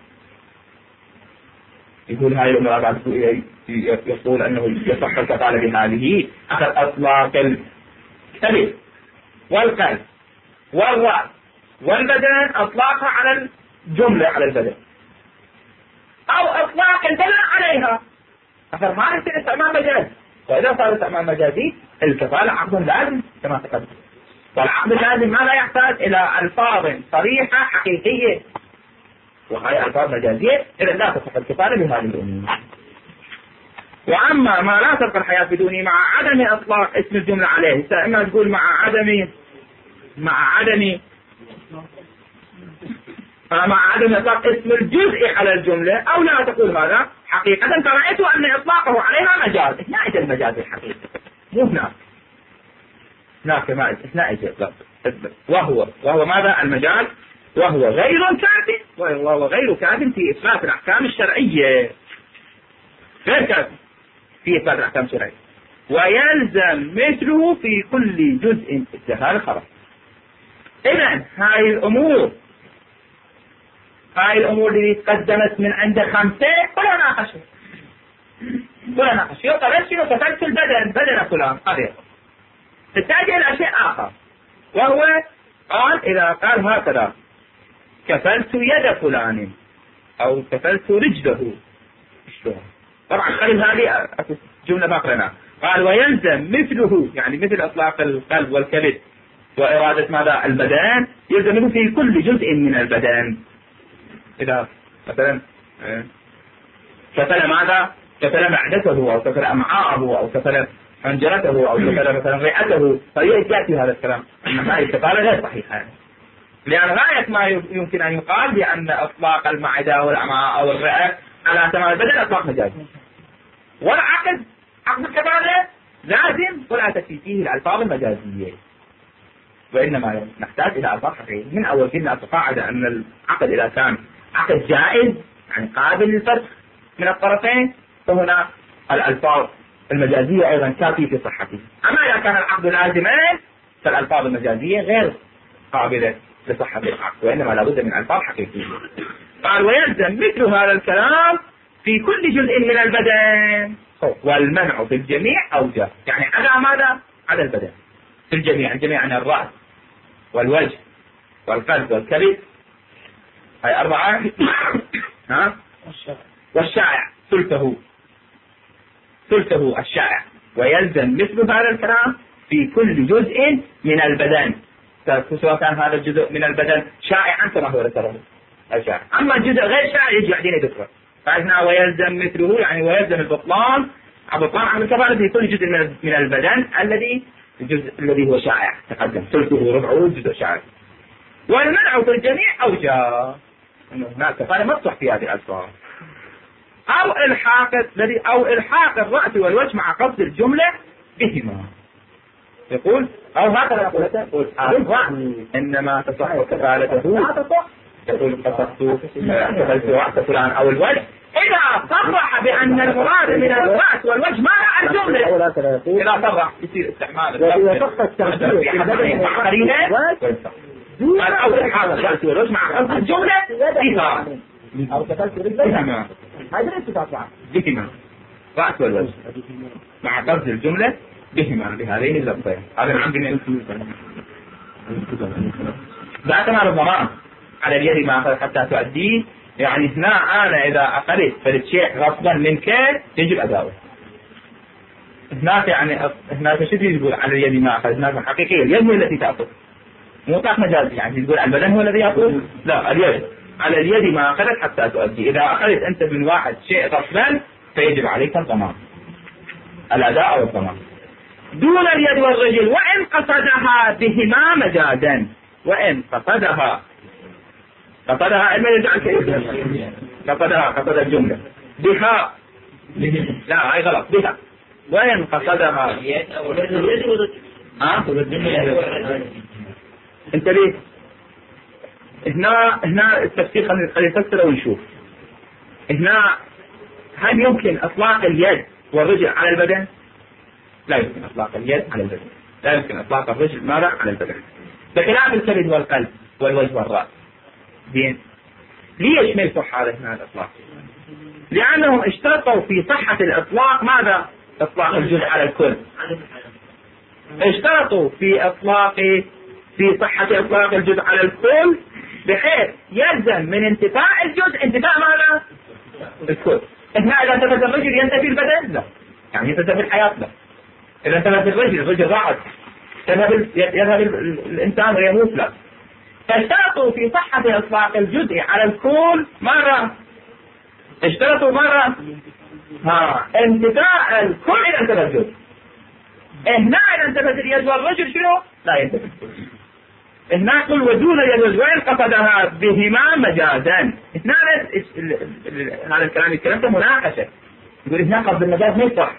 يقول هاي الامور الاربعه يقول انه يصح الكفاله بهذه اخذ اطلاق الكبد والقلب والرأس والبدن اطلاقها على الجملة على البدن، او اطلاق البدن عليها اخر ما يصير استعمال مجازي. واذا صار استعمال مجازي الكفالة عقد لازم كما تقدم، والعقد اللازم ماذا يحتاج الى الفاظ صريحة حقيقية، وهي الفاظ مجازية اذا لا تصح الكفالة بهذه الامور. واما ما لا تبقى الحياة بدونه مع عدم اطلاق اسم الجملة عليه، اما تقول مع عدم مع عدم مع عدم إطلاق اسم الجزء على الجملة، أو لا تقول ماذا حقيقة فرأيت أن إطلاقه عليها مجاز. هنا إجا المجاز الحقيقي مو هناك، هناك ما هنا إجا إطلاق، وهو وهو ماذا المجاز، وهو غير كاف، وهو غير كاف في إثبات الأحكام الشرعية، غير كاف في إثبات الأحكام الشرعية، ويلزم مثله في كل جزء استهال الخبر. إذن هاي الأمور هاي الأمور اللي تقدمت من عند خمسة ولا ناقشها ولا ناقش. يقول شنو كفلت البدن بدن فلان قدر تحتاج إلى شيء آخر، وهو قال إذا قال هكذا كفلت يد فلان أو كفلت رجله شلون؟ طبعا خلي هذه جملة باقرنا. قال ويلزم مثله يعني مثل إطلاق القلب والكبد وإرادة ماذا البدن يلزم في كل جزء من البدن. إذا مثلا كفل ماذا كفل معدته أو كفل أمعاءه أو كفل حنجرته أو كفل مثلا رئته، فيأتي هذا الكلام أن هذه الكفالة غير صحيحة، لأن غاية ما يمكن أن يقال بأن إطلاق المعدة والأمعاء أو الرئة على تمام البدن إطلاق مجازي، والعقد عقد الكفالة لازم ولا تأتي فيه الألفاظ المجازية. وإنما نحتاج إلى ألفاظ حقيقية. من أول كنا قاعدة أن العقد إذا كان عقد جائز يعني قابل للفسخ من الطرفين فهنا الألفاظ المجازية أيضا كافية في صحته. أما إذا كان العقد لازمين فالألفاظ المجازية غير قابلة لصحة العقد وإنما لابد من ألفاظ حقيقية. قال ويلزم مثل هذا الكلام في كل جزء من البدن والمنع في الجميع أوجه، يعني على ماذا؟ على البدن في الجميع، الجميع عن الرأس والوجه والقلب والكبد هاي أربعة ها والشائع ثلثه ثلثه الشائع. ويلزم مثل هذا الكلام في كل جزء من البدن سواء كان هذا الجزء من البدن شائعا كما هو ذكره الشائع، أما الجزء غير شائع يجي بعدين يذكره. فهنا ويلزم مثله يعني ويلزم البطلان البطلان عن الكفارة في كل جزء من البدن الذي الجزء الذي هو شائع تقدم ثلثه ربعه جزء شائع. والمنع في الجميع أوجه، هناك كفارة مفتوح في هذه الألفاظ. أو إلحاق الذي أو إلحاق الرأس والوجه مع قصد الجملة بهما. يقول أو هكذا يقول يقول إنما تصح كفالته يقول قصدت كفلت رأس فلان أو الوجه إذا صرح بأن المراد من الرأس والوجه ما لا الجملة. إذا صرح يصير استعمال قال أو إلحاق الرأس والوجه مع قصد الجملة بها أو كفلت بهما هذا الاتفاق بهما رأس والوجه مع قصد الجملة بهما بهذين اللفظين. هذا عندنا لا تنال الضمان على اليد ما أخذ حتى تؤديه، يعني هنا أنا إذا أخذت فالشيء غصبا منك يجب أداؤه. هناك يعني هناك شيء يقول على اليد ما أخذ، هناك حقيقية اليد هي التي تأخذ مو طاق مجازي، يعني يقول البدن هو الذي يأخذ، لا اليد على اليد ما أخذت حتى تؤدي. إذا أخذت أنت من واحد شيء غصبا فيجب عليك الضمان الأداء أو الضمان. دون اليد والرجل وإن قصدها بهما مجازا، وإن قصدها قصدها المجاز قصدها قصد الجملة بها لا هاي غلط بها. وإن قصدها ها انت ليه هنا هنا التفسير خلينا نفسر ونشوف. هنا هل يمكن اطلاق اليد والرجل على البدن؟ لا يمكن اطلاق اليد على البدن، لا يمكن اطلاق الرجل ماذا على البدن بخلاف الكبد والقلب والوجه والراس. زين ليش ما يصح هذا هنا الاطلاق؟ لانهم اشترطوا في صحة الاطلاق ماذا؟ اطلاق الجزء على الكل. اشترطوا في اطلاق في صحة اطلاق الجزء على الكل بحيث يلزم من انتفاء الجزء انتفاء ماذا؟ الكل. هنا اذا انتفت الرجل ينتفي البدن؟ لا، يعني ينتفي الحياة؟ لا. اذا انتفت الرجل الرجل راحت يذهب يذهب الانسان ويموت؟ لا. فاشترطوا في صحة اطلاق الجزء على الكل مرة اشترطوا مرة ها انتفاء الكل اذا انتفى الجزء. هنا اذا انتفت اليد والرجل شنو؟ لا ينتفي الكل. هنا قل ودون اليد والرجل وإن قصدها بهما مجازا. هنا هذا الكلام الكلام ده مناقشة، يقول هنا قصد المجاز ما يصح.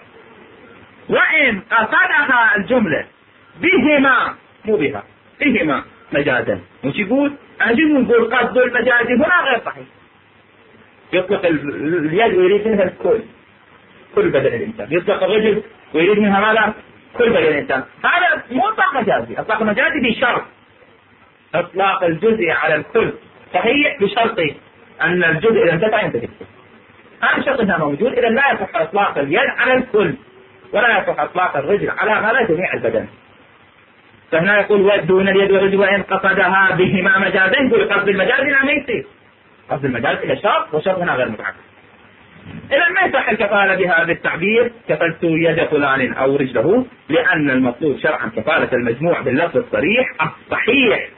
وإن قصدها الجملة بهما مو بها بهما مجازا، مش يقول أجل نقول قصد المجاز هنا غير صحيح. يطلق اليد ويريد منها الكل كل بدن الإنسان، يطلق الرجل ويريد منها ماذا؟ كل بدن الإنسان. هذا مو إطلاق مجازي. إطلاق مجازي بشرط إطلاق الجزء على الكل صحيح بشرط أن الجزء إذا انتفع ينتفي. هذا الشرط هنا موجود، إذا لا يصح إطلاق اليد على الكل ولا يصح إطلاق الرجل على ماذا؟ جميع البدن. فهنا يقول دون اليد والرجل وإن قصدها بهما مجازا، يقول قصد المجاز هنا ما يصير، قصد المجاز إلى شرط والشرط هنا غير متعقد. إذا ما يصح الكفالة بهذا التعبير كفلت يد فلان أو رجله، لأن المطلوب شرعا كفالة المجموع باللفظ الصريح الصحيح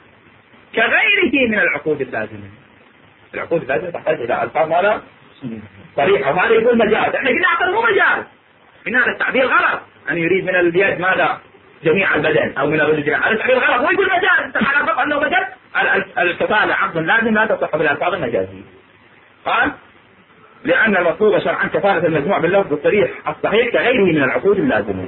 كغيره من العقود اللازمة. العقود اللازمة تحتاج إلى ألفاظ ماذا؟ صريحة، وهذا يقول مجاز. احنا قلنا عقد مو مجاز، من هذا التعبير غلط أن يريد من اليد ماذا؟ جميع البدن أو من الرجل. هذا التعبير غلط، هو يقول مجاز على فقط أنه مجاز. الكفالة عقد لازم لا تصح بالألفاظ المجازية. قال لأن المطلوب شرعا كفالة المجموع باللفظ الصريح الصحيح كغيره من العقود اللازمة.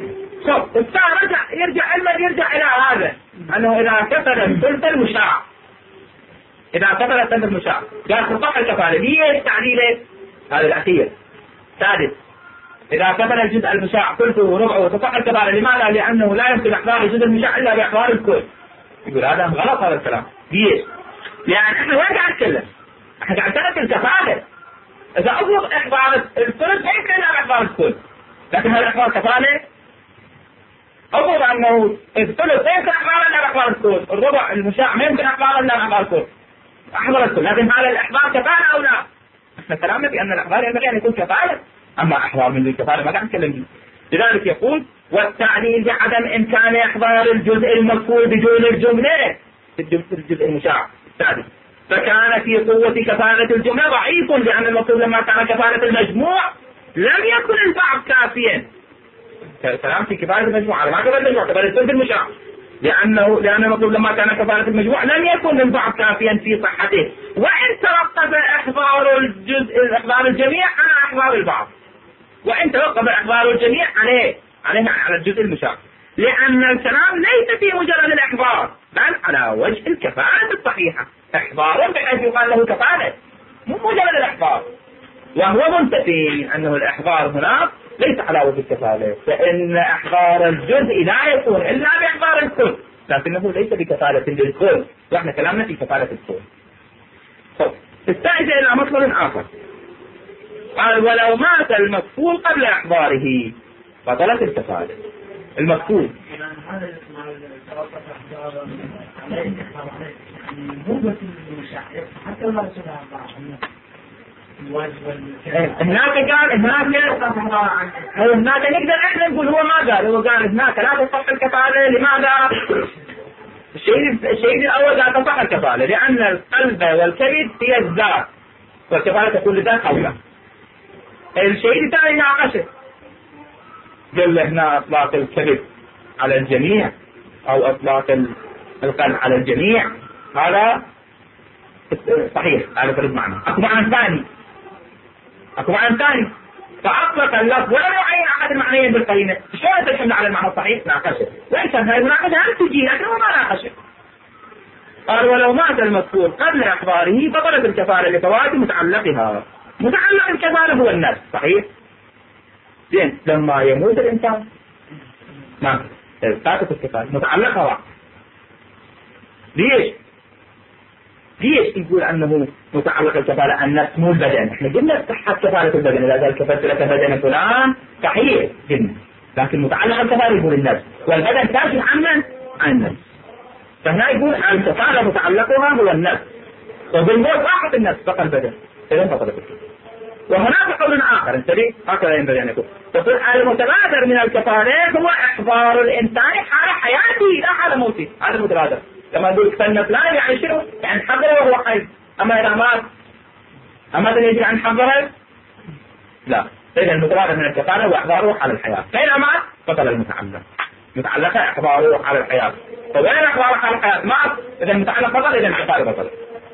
شوف الثاني رجع يرجع علما يرجع إلى هذا أنه إذا كفل الثلث المشاع إذا كفل الثلث المشاع قال تصح الكفالة ليش تعليله هذا الأخير. سادس إذا كفل الجزء المشاع ثلثه وربعه تصح الكفالة. لماذا؟ لأنه لا يمكن إحضار الجزء المشاع إلا بإحضار الكل. يقول هذا غلط هذا الكلام. ليش؟ لأن إحنا وين قاعد نتكلم؟ إحنا قاعد نتكلم الكفالة. إذا أفرض إحضار الثلث ما يمكن إلا بإحضار الكل، لكن هل إحضار كفالة؟ أفرض أنه الثلث ما يمكن إحضار إلا بإحضار الكل، الربع المشاع ما يمكن إحضار إلا بإحضار الكل. أحضر الكل، لكن هذا الإحضار كفالة أو لا؟ إحنا كلامنا بأن الإحضار ينبغي أن يكون كفالة، أما إحضار من الكفالة ما قاعد نتكلم فيه. لذلك يقول والتعليل بعدم إمكان إحضار الجزء المذكور بدون الجملة في الجزء المشاع. السادس فكان في قوة كفالة الجملة ضعيف، لأن المطلوب لما كان كفالة المجموع لم يكن البعض كافيا. كلام في كفالة المجموع على ما كفالة المجموع كفالة الجزء المشاع، لأنه لأن المطلوب لما كان كفالة المجموع لم يكن البعض كافيا في صحته، وإن ترتب إحضار الجزء إحضار الجميع على إحضار البعض، وإن توقف إحضار الجميع عليه عليه على الجزء المشاع، لأن الكلام ليس في مجرد الإحضار بل على وجه الكفالة الصحيحة، إحضار بحيث يقال له كفالة مو مجرد الإحضار. وهو منتفي أنه الإحضار هناك ليس على وجه الكفالة، فإن إحضار الجزء لا يكون إلا بإحضار الكل، لكنه ليس بكفالة للكل، وإحنا كلامنا في كفالة الكل. استعد إلى مطلب آخر، قال ولو مات المكفول قبل إحضاره بطلت الكفالة. المكفول هناك قال هناك هناك نقدر احنا نقول هو ما قال، هو قال هناك لا تصح الكفالة. لماذا؟ الشيء الشيء الاول قال تصح الكفالة لأن القلب والكبد هي الذات، والكفالة تكون لذات حولها. الشيء الثاني ناقشه، قال هنا اطلاق الكبد على الجميع او اطلاق القلب على الجميع هذا صحيح، هذا فرد معنى. اكو معنى ثاني اكو معنى ثاني فاطلق اللفظ ولم يعين احد المعنيين بالقرينه. شلون تحمل على المعنى الصحيح؟ ناقشه، وان كان هذه المناقشه هم تجي لكن هو ما ناقشه. قال ولو مات المذكور قبل احضاره بطلت الكفاله لفوات متعلقها. متعلق الكفاله هو النفس، صحيح؟ زين لما يموت الانسان ما فاتت الكفاله، متعلقها واحد. ليش؟ ليش يقول أنه متعلق الكفالة النفس مو البدن؟ احنا قلنا صحة كفالة البدن، إذا قال كفلت لك بدن فلان صحيح قلنا، لكن متعلق الكفالة يقول النفس، والبدن كاشف عن من؟ عن النفس. فهنا يقول الكفالة متعلقها هو النفس، وبالموت راحت النفس بقى البدن، إذن بطلت الكفالة. وهناك قول آخر انتبه هكذا ينبغي أن يكون، تقول المتبادر من الكفالة هو إحضار الإنسان حال حياته لا حال موته. هذا المتبادر لما نقول كفلنا فلان يعني شنو؟ يعني حضره وهو حي. أما إذا مات أما إذا يجري عن حضره لا. إذا المتبادر من الكفالة هو إحضاره حال الحياة، فإذا مات بطل المتعلق، متعلقة إحضاره حال الحياة. وين إحضاره حال الحياة؟ مات، إذا المتعلق بطل، إذا الكفالة بطل.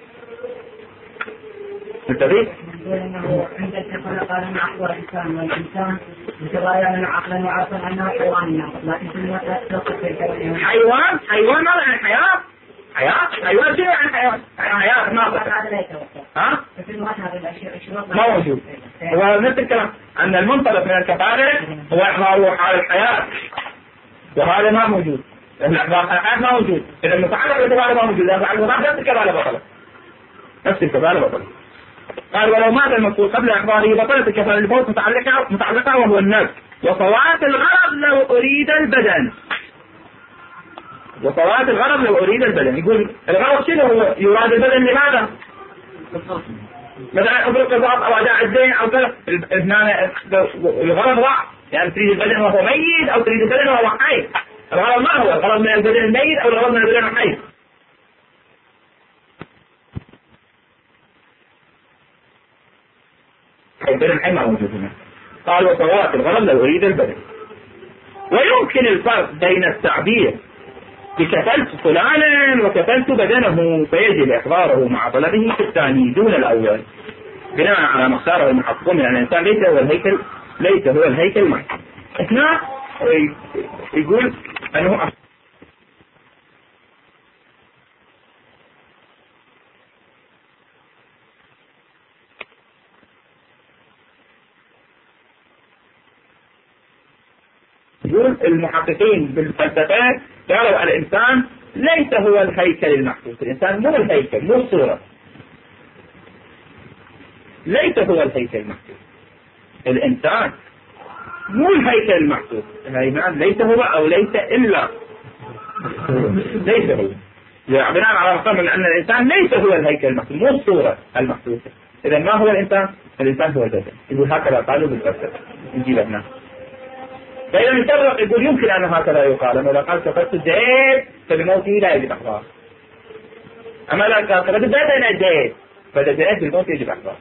انتبه؟ يقول انه عند الكفالة قال انه احضر الانسان، والانسان يتباين عقلا وعرفا انه حيوان ناقص، لكن في الوقت توقف في الكون. حيوان حيوان ماذا عن الحياة؟ حياة حيوان شنو عن حيوان؟ حياة ناقصة. هذا لا يتوقف. ها؟ في الوقت هذا الاشياء ما موجود. هو نفس الكلام أن المنطلق من الكفالة هو إحضاره حال الحياة، وهذا ما موجود. لأن إحضار الحياة ما موجود، إذا المتعلق بالكفالة ما موجود، لأن المتعلق نفس الكفالة بطلة. نفس الكفالة بطلة. قال ولو مات المذكور قبل إحضاره بطلت الكفالة الموت متعلقة متعلقة وهو النفس، وفوات الغرض لو أريد البدن. وفوات الغرض لو أريد البدن، يقول الغرض شنو هو؟ يراد البدن لماذا؟ مثلا أضرب الضغط أو أداء الدين أو كذا، هنا الغرض ضاع، يعني تريد البدن وهو ميت أو تريد البدن وهو حي. الغرض ما هو الغرض من البدن الميت أو الغرض من البدن الحي. البدن الحي ما موجود هنا. قال وفوات الغرض لو أريد البدن. ويمكن الفرق بين التعبير بكفلت فلانا وكفلت بدنه فيجب إحضاره مع طلبه في الثاني دون الأول، بناء على ما اختاره المحققون من الإنسان ليس هو الهيكل ليس هو الهيكل المحكم. هنا يقول أنه يقول المحققين بالفلسفة قالوا الإنسان ليس هو الهيكل المحسوس. الإنسان مو الهيكل، مو الصورة، ليس هو الهيكل المحسوس. الإنسان مو الهيكل المحسوس، الإنسان ليس هو أو ليس إلا ليس هو. يعني بناء على مقام أن الإنسان ليس هو الهيكل المحسوس، مو الصورة المحسوسة. إذا ما هو الإنسان؟ الإنسان هو البدن. يقول هكذا قالوا بالفلسفة. نجيب هنا. فإذا نتفق يقول يمكن أن هكذا يقال، أنه لو قال كفرت زيد فبموته لا يجب أحضار. أما لو قال كفرت بدن زيد فزيد بالموت يجب أحضار.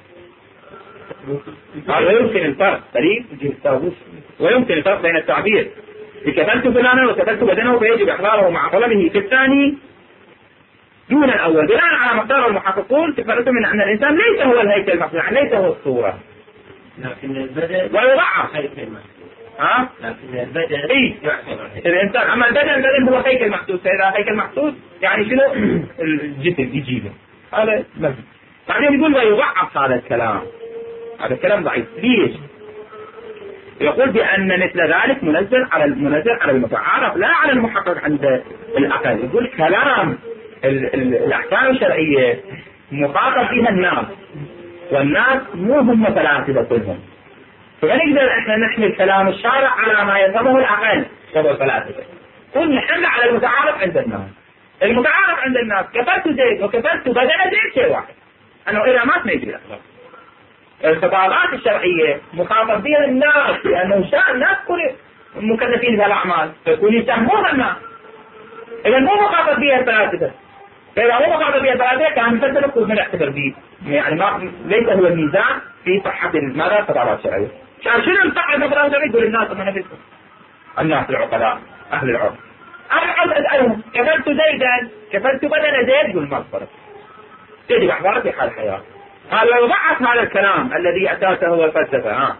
هذا يمكن الفرق طريق ويمكن الفرق بين التعبير كفرت فلانا وكفرت بدنه فيجب إحضاره مع طلبه في الثاني دون الأول. بناء على مقدار المحققون كفرت من أن الإنسان ليس هو الهيكل المحسوس، يعني ليس هو الصورة، لكن البدن ويضعف هيكل محسوس. ها؟ لكن البدن إيه الإنسان. أما البدن البدن هو هيكل محسوس. إذا هيكل محسوس يعني شنو؟ الجسم يجيبه. هذا بس. بعدين يقول ويضعف هذا الكلام. هذا الكلام ضعيف. ليش؟ يقول بأن مثل ذلك منزل على المنزل على المتعارف لا على المحقق عند الأقل. يقول كلام ال ال الأحكام الشرعية مخاطب فيها الناس، والناس مو هم فلاسفة كلهم، فنقدر احنا نحمل كلام الشارع على ما يفهمه الأقل شبه الفلاسفة. قل نحمل على المتعارف عند الناس. المتعارف عند الناس كفرت زيد وكفرت بدل زيد شيء واحد، أنه إذا مات ما يجري الأخلاق. الخطابات الشرعية مخاطب بها الناس، لأنه شاء الناس كل مكلفين بهالأعمال فيكون يسموها الناس. إذا مو مخاطب بها الفلاسفة، فإذا مو مخاطب بها الفلاسفة كان مثل كل من يعتبر به، يعني ما ليس هو الميزان في صحة ماذا الخطابات الشرعية. عشان شنو صحة الخطابات الشرعية؟ يقول الناس ما نفسهم، الناس العقلاء أهل العرف. أنا عاوز أسألهم كفرت زيدا كفرت بدل زيد؟ يقول ما فرق، تجب أحوال في حال الحياة. هذا يضعف هذا الكلام الذي أساسه هو الفلسفة. ها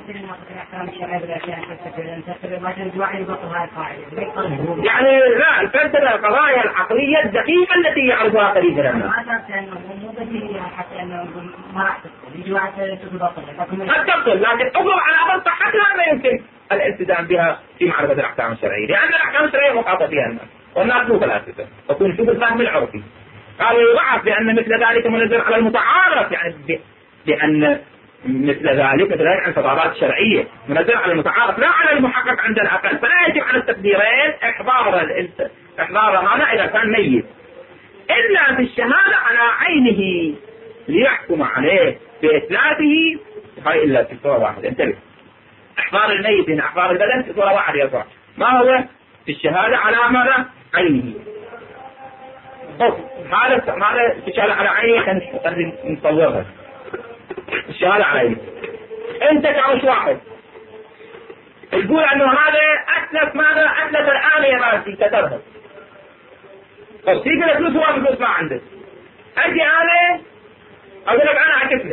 يعني لا الفلسفة القضايا العقلية الدقيقة التي يعرفها قريب الناس. قد تبطل، لكن أقوم على أمر صحتها ما يمكن الالتزام بها في معرفة الأحكام الشرعية، لأن الأحكام الشرعية مخاطب بها الناس والناس مو فلاسفة، تكون شوف الفهم العرفي. قالوا يضعف لأن مثل ذلك منزل على المتعارف، يعني بأن مثل ذلك مثل ذلك عن خطابات شرعية منزل على المتعارف لا على المحقق عند الأقل، فلا يجب على التقديرين إحضار إحضار هذا إذا كان ميت إلا في الشهادة على عينه ليحكم عليه بإتلافه. هاي إلا في صورة واحدة. انتبه، إحضار الميت هنا إحضار البدن في صورة واحدة يصح. ما هو؟ في الشهادة على ماذا؟ عينه. هذا هذا الشهادة على عيني خلينا نصورها. الشهادة على عيني أنت كعوش واحد تقول أنه هذا أتلف ماذا؟ أتلف الآن يا مالتي كتبها. طب تيجي لك فلوس وما فلوس ما عندك، أجي أنا أقول لك أنا أكفله.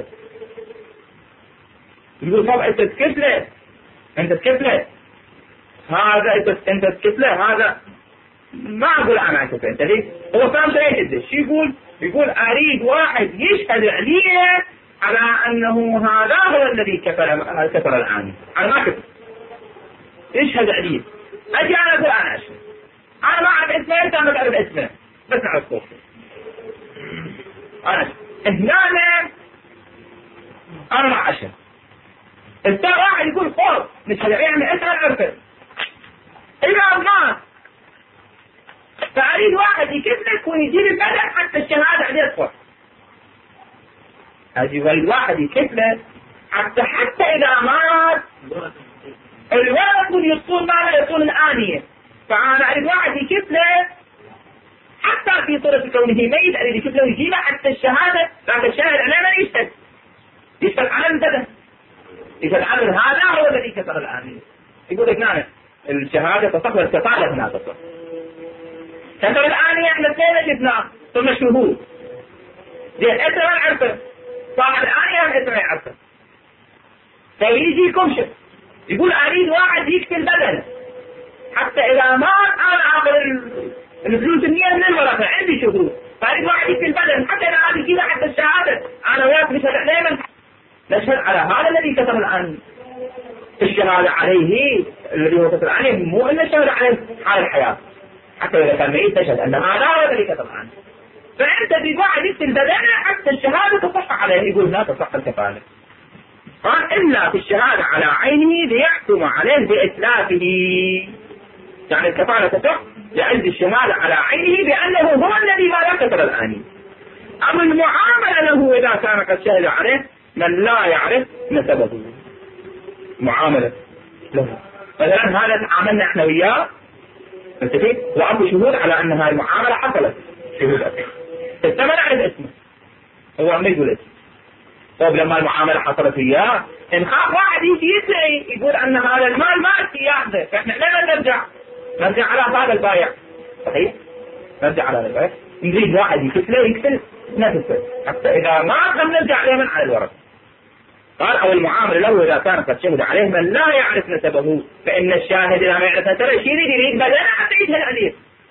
يقول طب أنت تكفله أنت تكفله هذا أنت أنت تكفله هذا ما أقول أنا أكفله. أنت ليه؟ هو فاهم شيء شو يقول؟ يقول أريد واحد يشهد عليه على أنه هذا هو الذي كفر كفر الآن. أنا ما كفر يشهد عليه. أجي أنا أقول أنا أشهد، أنا ما أعرف اسمه أنت ما تعرف اسمه بس نعرف صوته. أنا هنا أنا ما أشهد. أنت واحد يقول خلاص نشهد يعني أنت عرفت إذا ما فأريد واحد يكفلك ويجيب البدن حتى الشهادة عليه يصفر. أجي أريد واحد يكفلك حتى حتى إذا مات الولد يصون ماذا يصون الآنية. فأنا أريد واحد يكفلك حتى في صورة كونه ميت أريد يكفله ويجيبه حتى الشهادة، لكن الشاهد عليه من يشهد يشهد على البدن، يشهد على هذا هو الذي كفر الآنية. يقول لك نعم الشهادة تصح والكفالة هنا تصح. كفر الآنية احنا اثنين جبناه ثم شهود زين انت ما عرفه صاحب الآنية انت ما يعرفه فيجي يكمشف يقول اريد واحد يكفي البدن حتى إذا ما أنا آخذ الفلوس المية من الورقة عندي شهود، فأريد واحد يكتب البدن حتى إذا هذه كذا حتى الشهادة أنا وياك نشهد عليه، نشهد على هذا الذي كتب الآن الشهادة عليه، الذي هو كتب عليه، مو إلا الشهادة عليه حال الحياة، حتى إذا كان ميت تشهد أن هذا هو الذي كتب عنه. فأنت في واحد يكتب البدن حتى الشهادة تصح عليه، يقول لا تصح الكفالة. قال إلا في الشهادة على عينه ليحكم عليه بإتلافه، يعني الكفالة تصح لعند الشهادة على عينه بأنه هو الذي ما كتب الآن. أما المعاملة له إذا كان قد شهد عليه من لا يعرف نسبه، معاملة له مثلا هذا تعاملنا احنا وياه متفق وأبو شهود على أن هذه المعاملة حصلت، شهود أنت ما نعرف اسمه، هو عم يقول اسمه. طيب لما المعاملة حصلت وياه إن خاف واحد يجي يسعي يقول أن هذا المال ما أنت ياخذه، فإحنا لما نرجع نرجع على هذا البايع، صحيح؟ نرجع على هذا البايع، نريد واحد يكسله يكسل نفسه حتى إذا ما أخذ نرجع دائما على الورق. قال أو المعامل له إذا كان قد شهد عليه من لا يعرف نسبه، فإن الشاهد إذا ما يعرف نسبه يشير يريد بدل حتى يشهد عليه،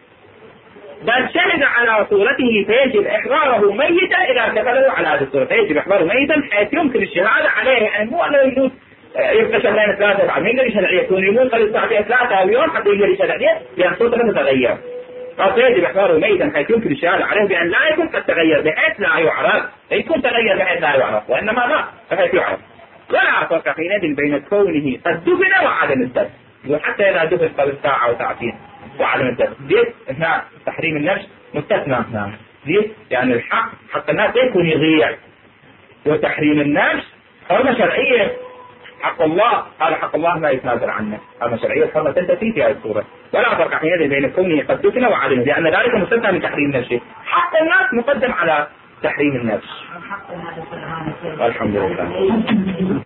بل شهد على صورته فيجب إحضاره ميتا إذا كفله على هذه الصورة، فيجب إحضاره ميتا حيث يمكن الشهادة عليه، يعني مو أنه يموت يبقى شهرين ثلاثة بعد ما يقدر يشهد عليه، يكون يموت قبل ساعتين ثلاثة أو يوم حتى يقدر يشهد عليه لأن صورته تتغير. قال فيجب إحضاره ميتا حيث يمكن الشهادة عليه بأن لا يكون قد تغير بحيث لا يعرف، يكون تغير بحيث لا يعرف، وإنما لا بحيث يعرف. ولا فرق حينئذ بين كونه قد دفن وعدم الدفن، وحتى إذا دفن قبل ساعة أو ساعتين وعدم الدفن. ليش؟ هنا تحريم النفس مستثنى هنا. ليش؟ يعني الحق حق الناس يكون يضيع، وتحريم النفس حرمة شرعية، حق الله هذا حق الله لا يتنازل عنه، حرمة شرعية حرمة تنتفي في هذه الصورة. ولا فرق حينئذ بين كونه قد دفن وعدم، لأن ذلك مستثنى من تحريم النفس، حق الناس مقدم على تحريم النفس. الحمد لله.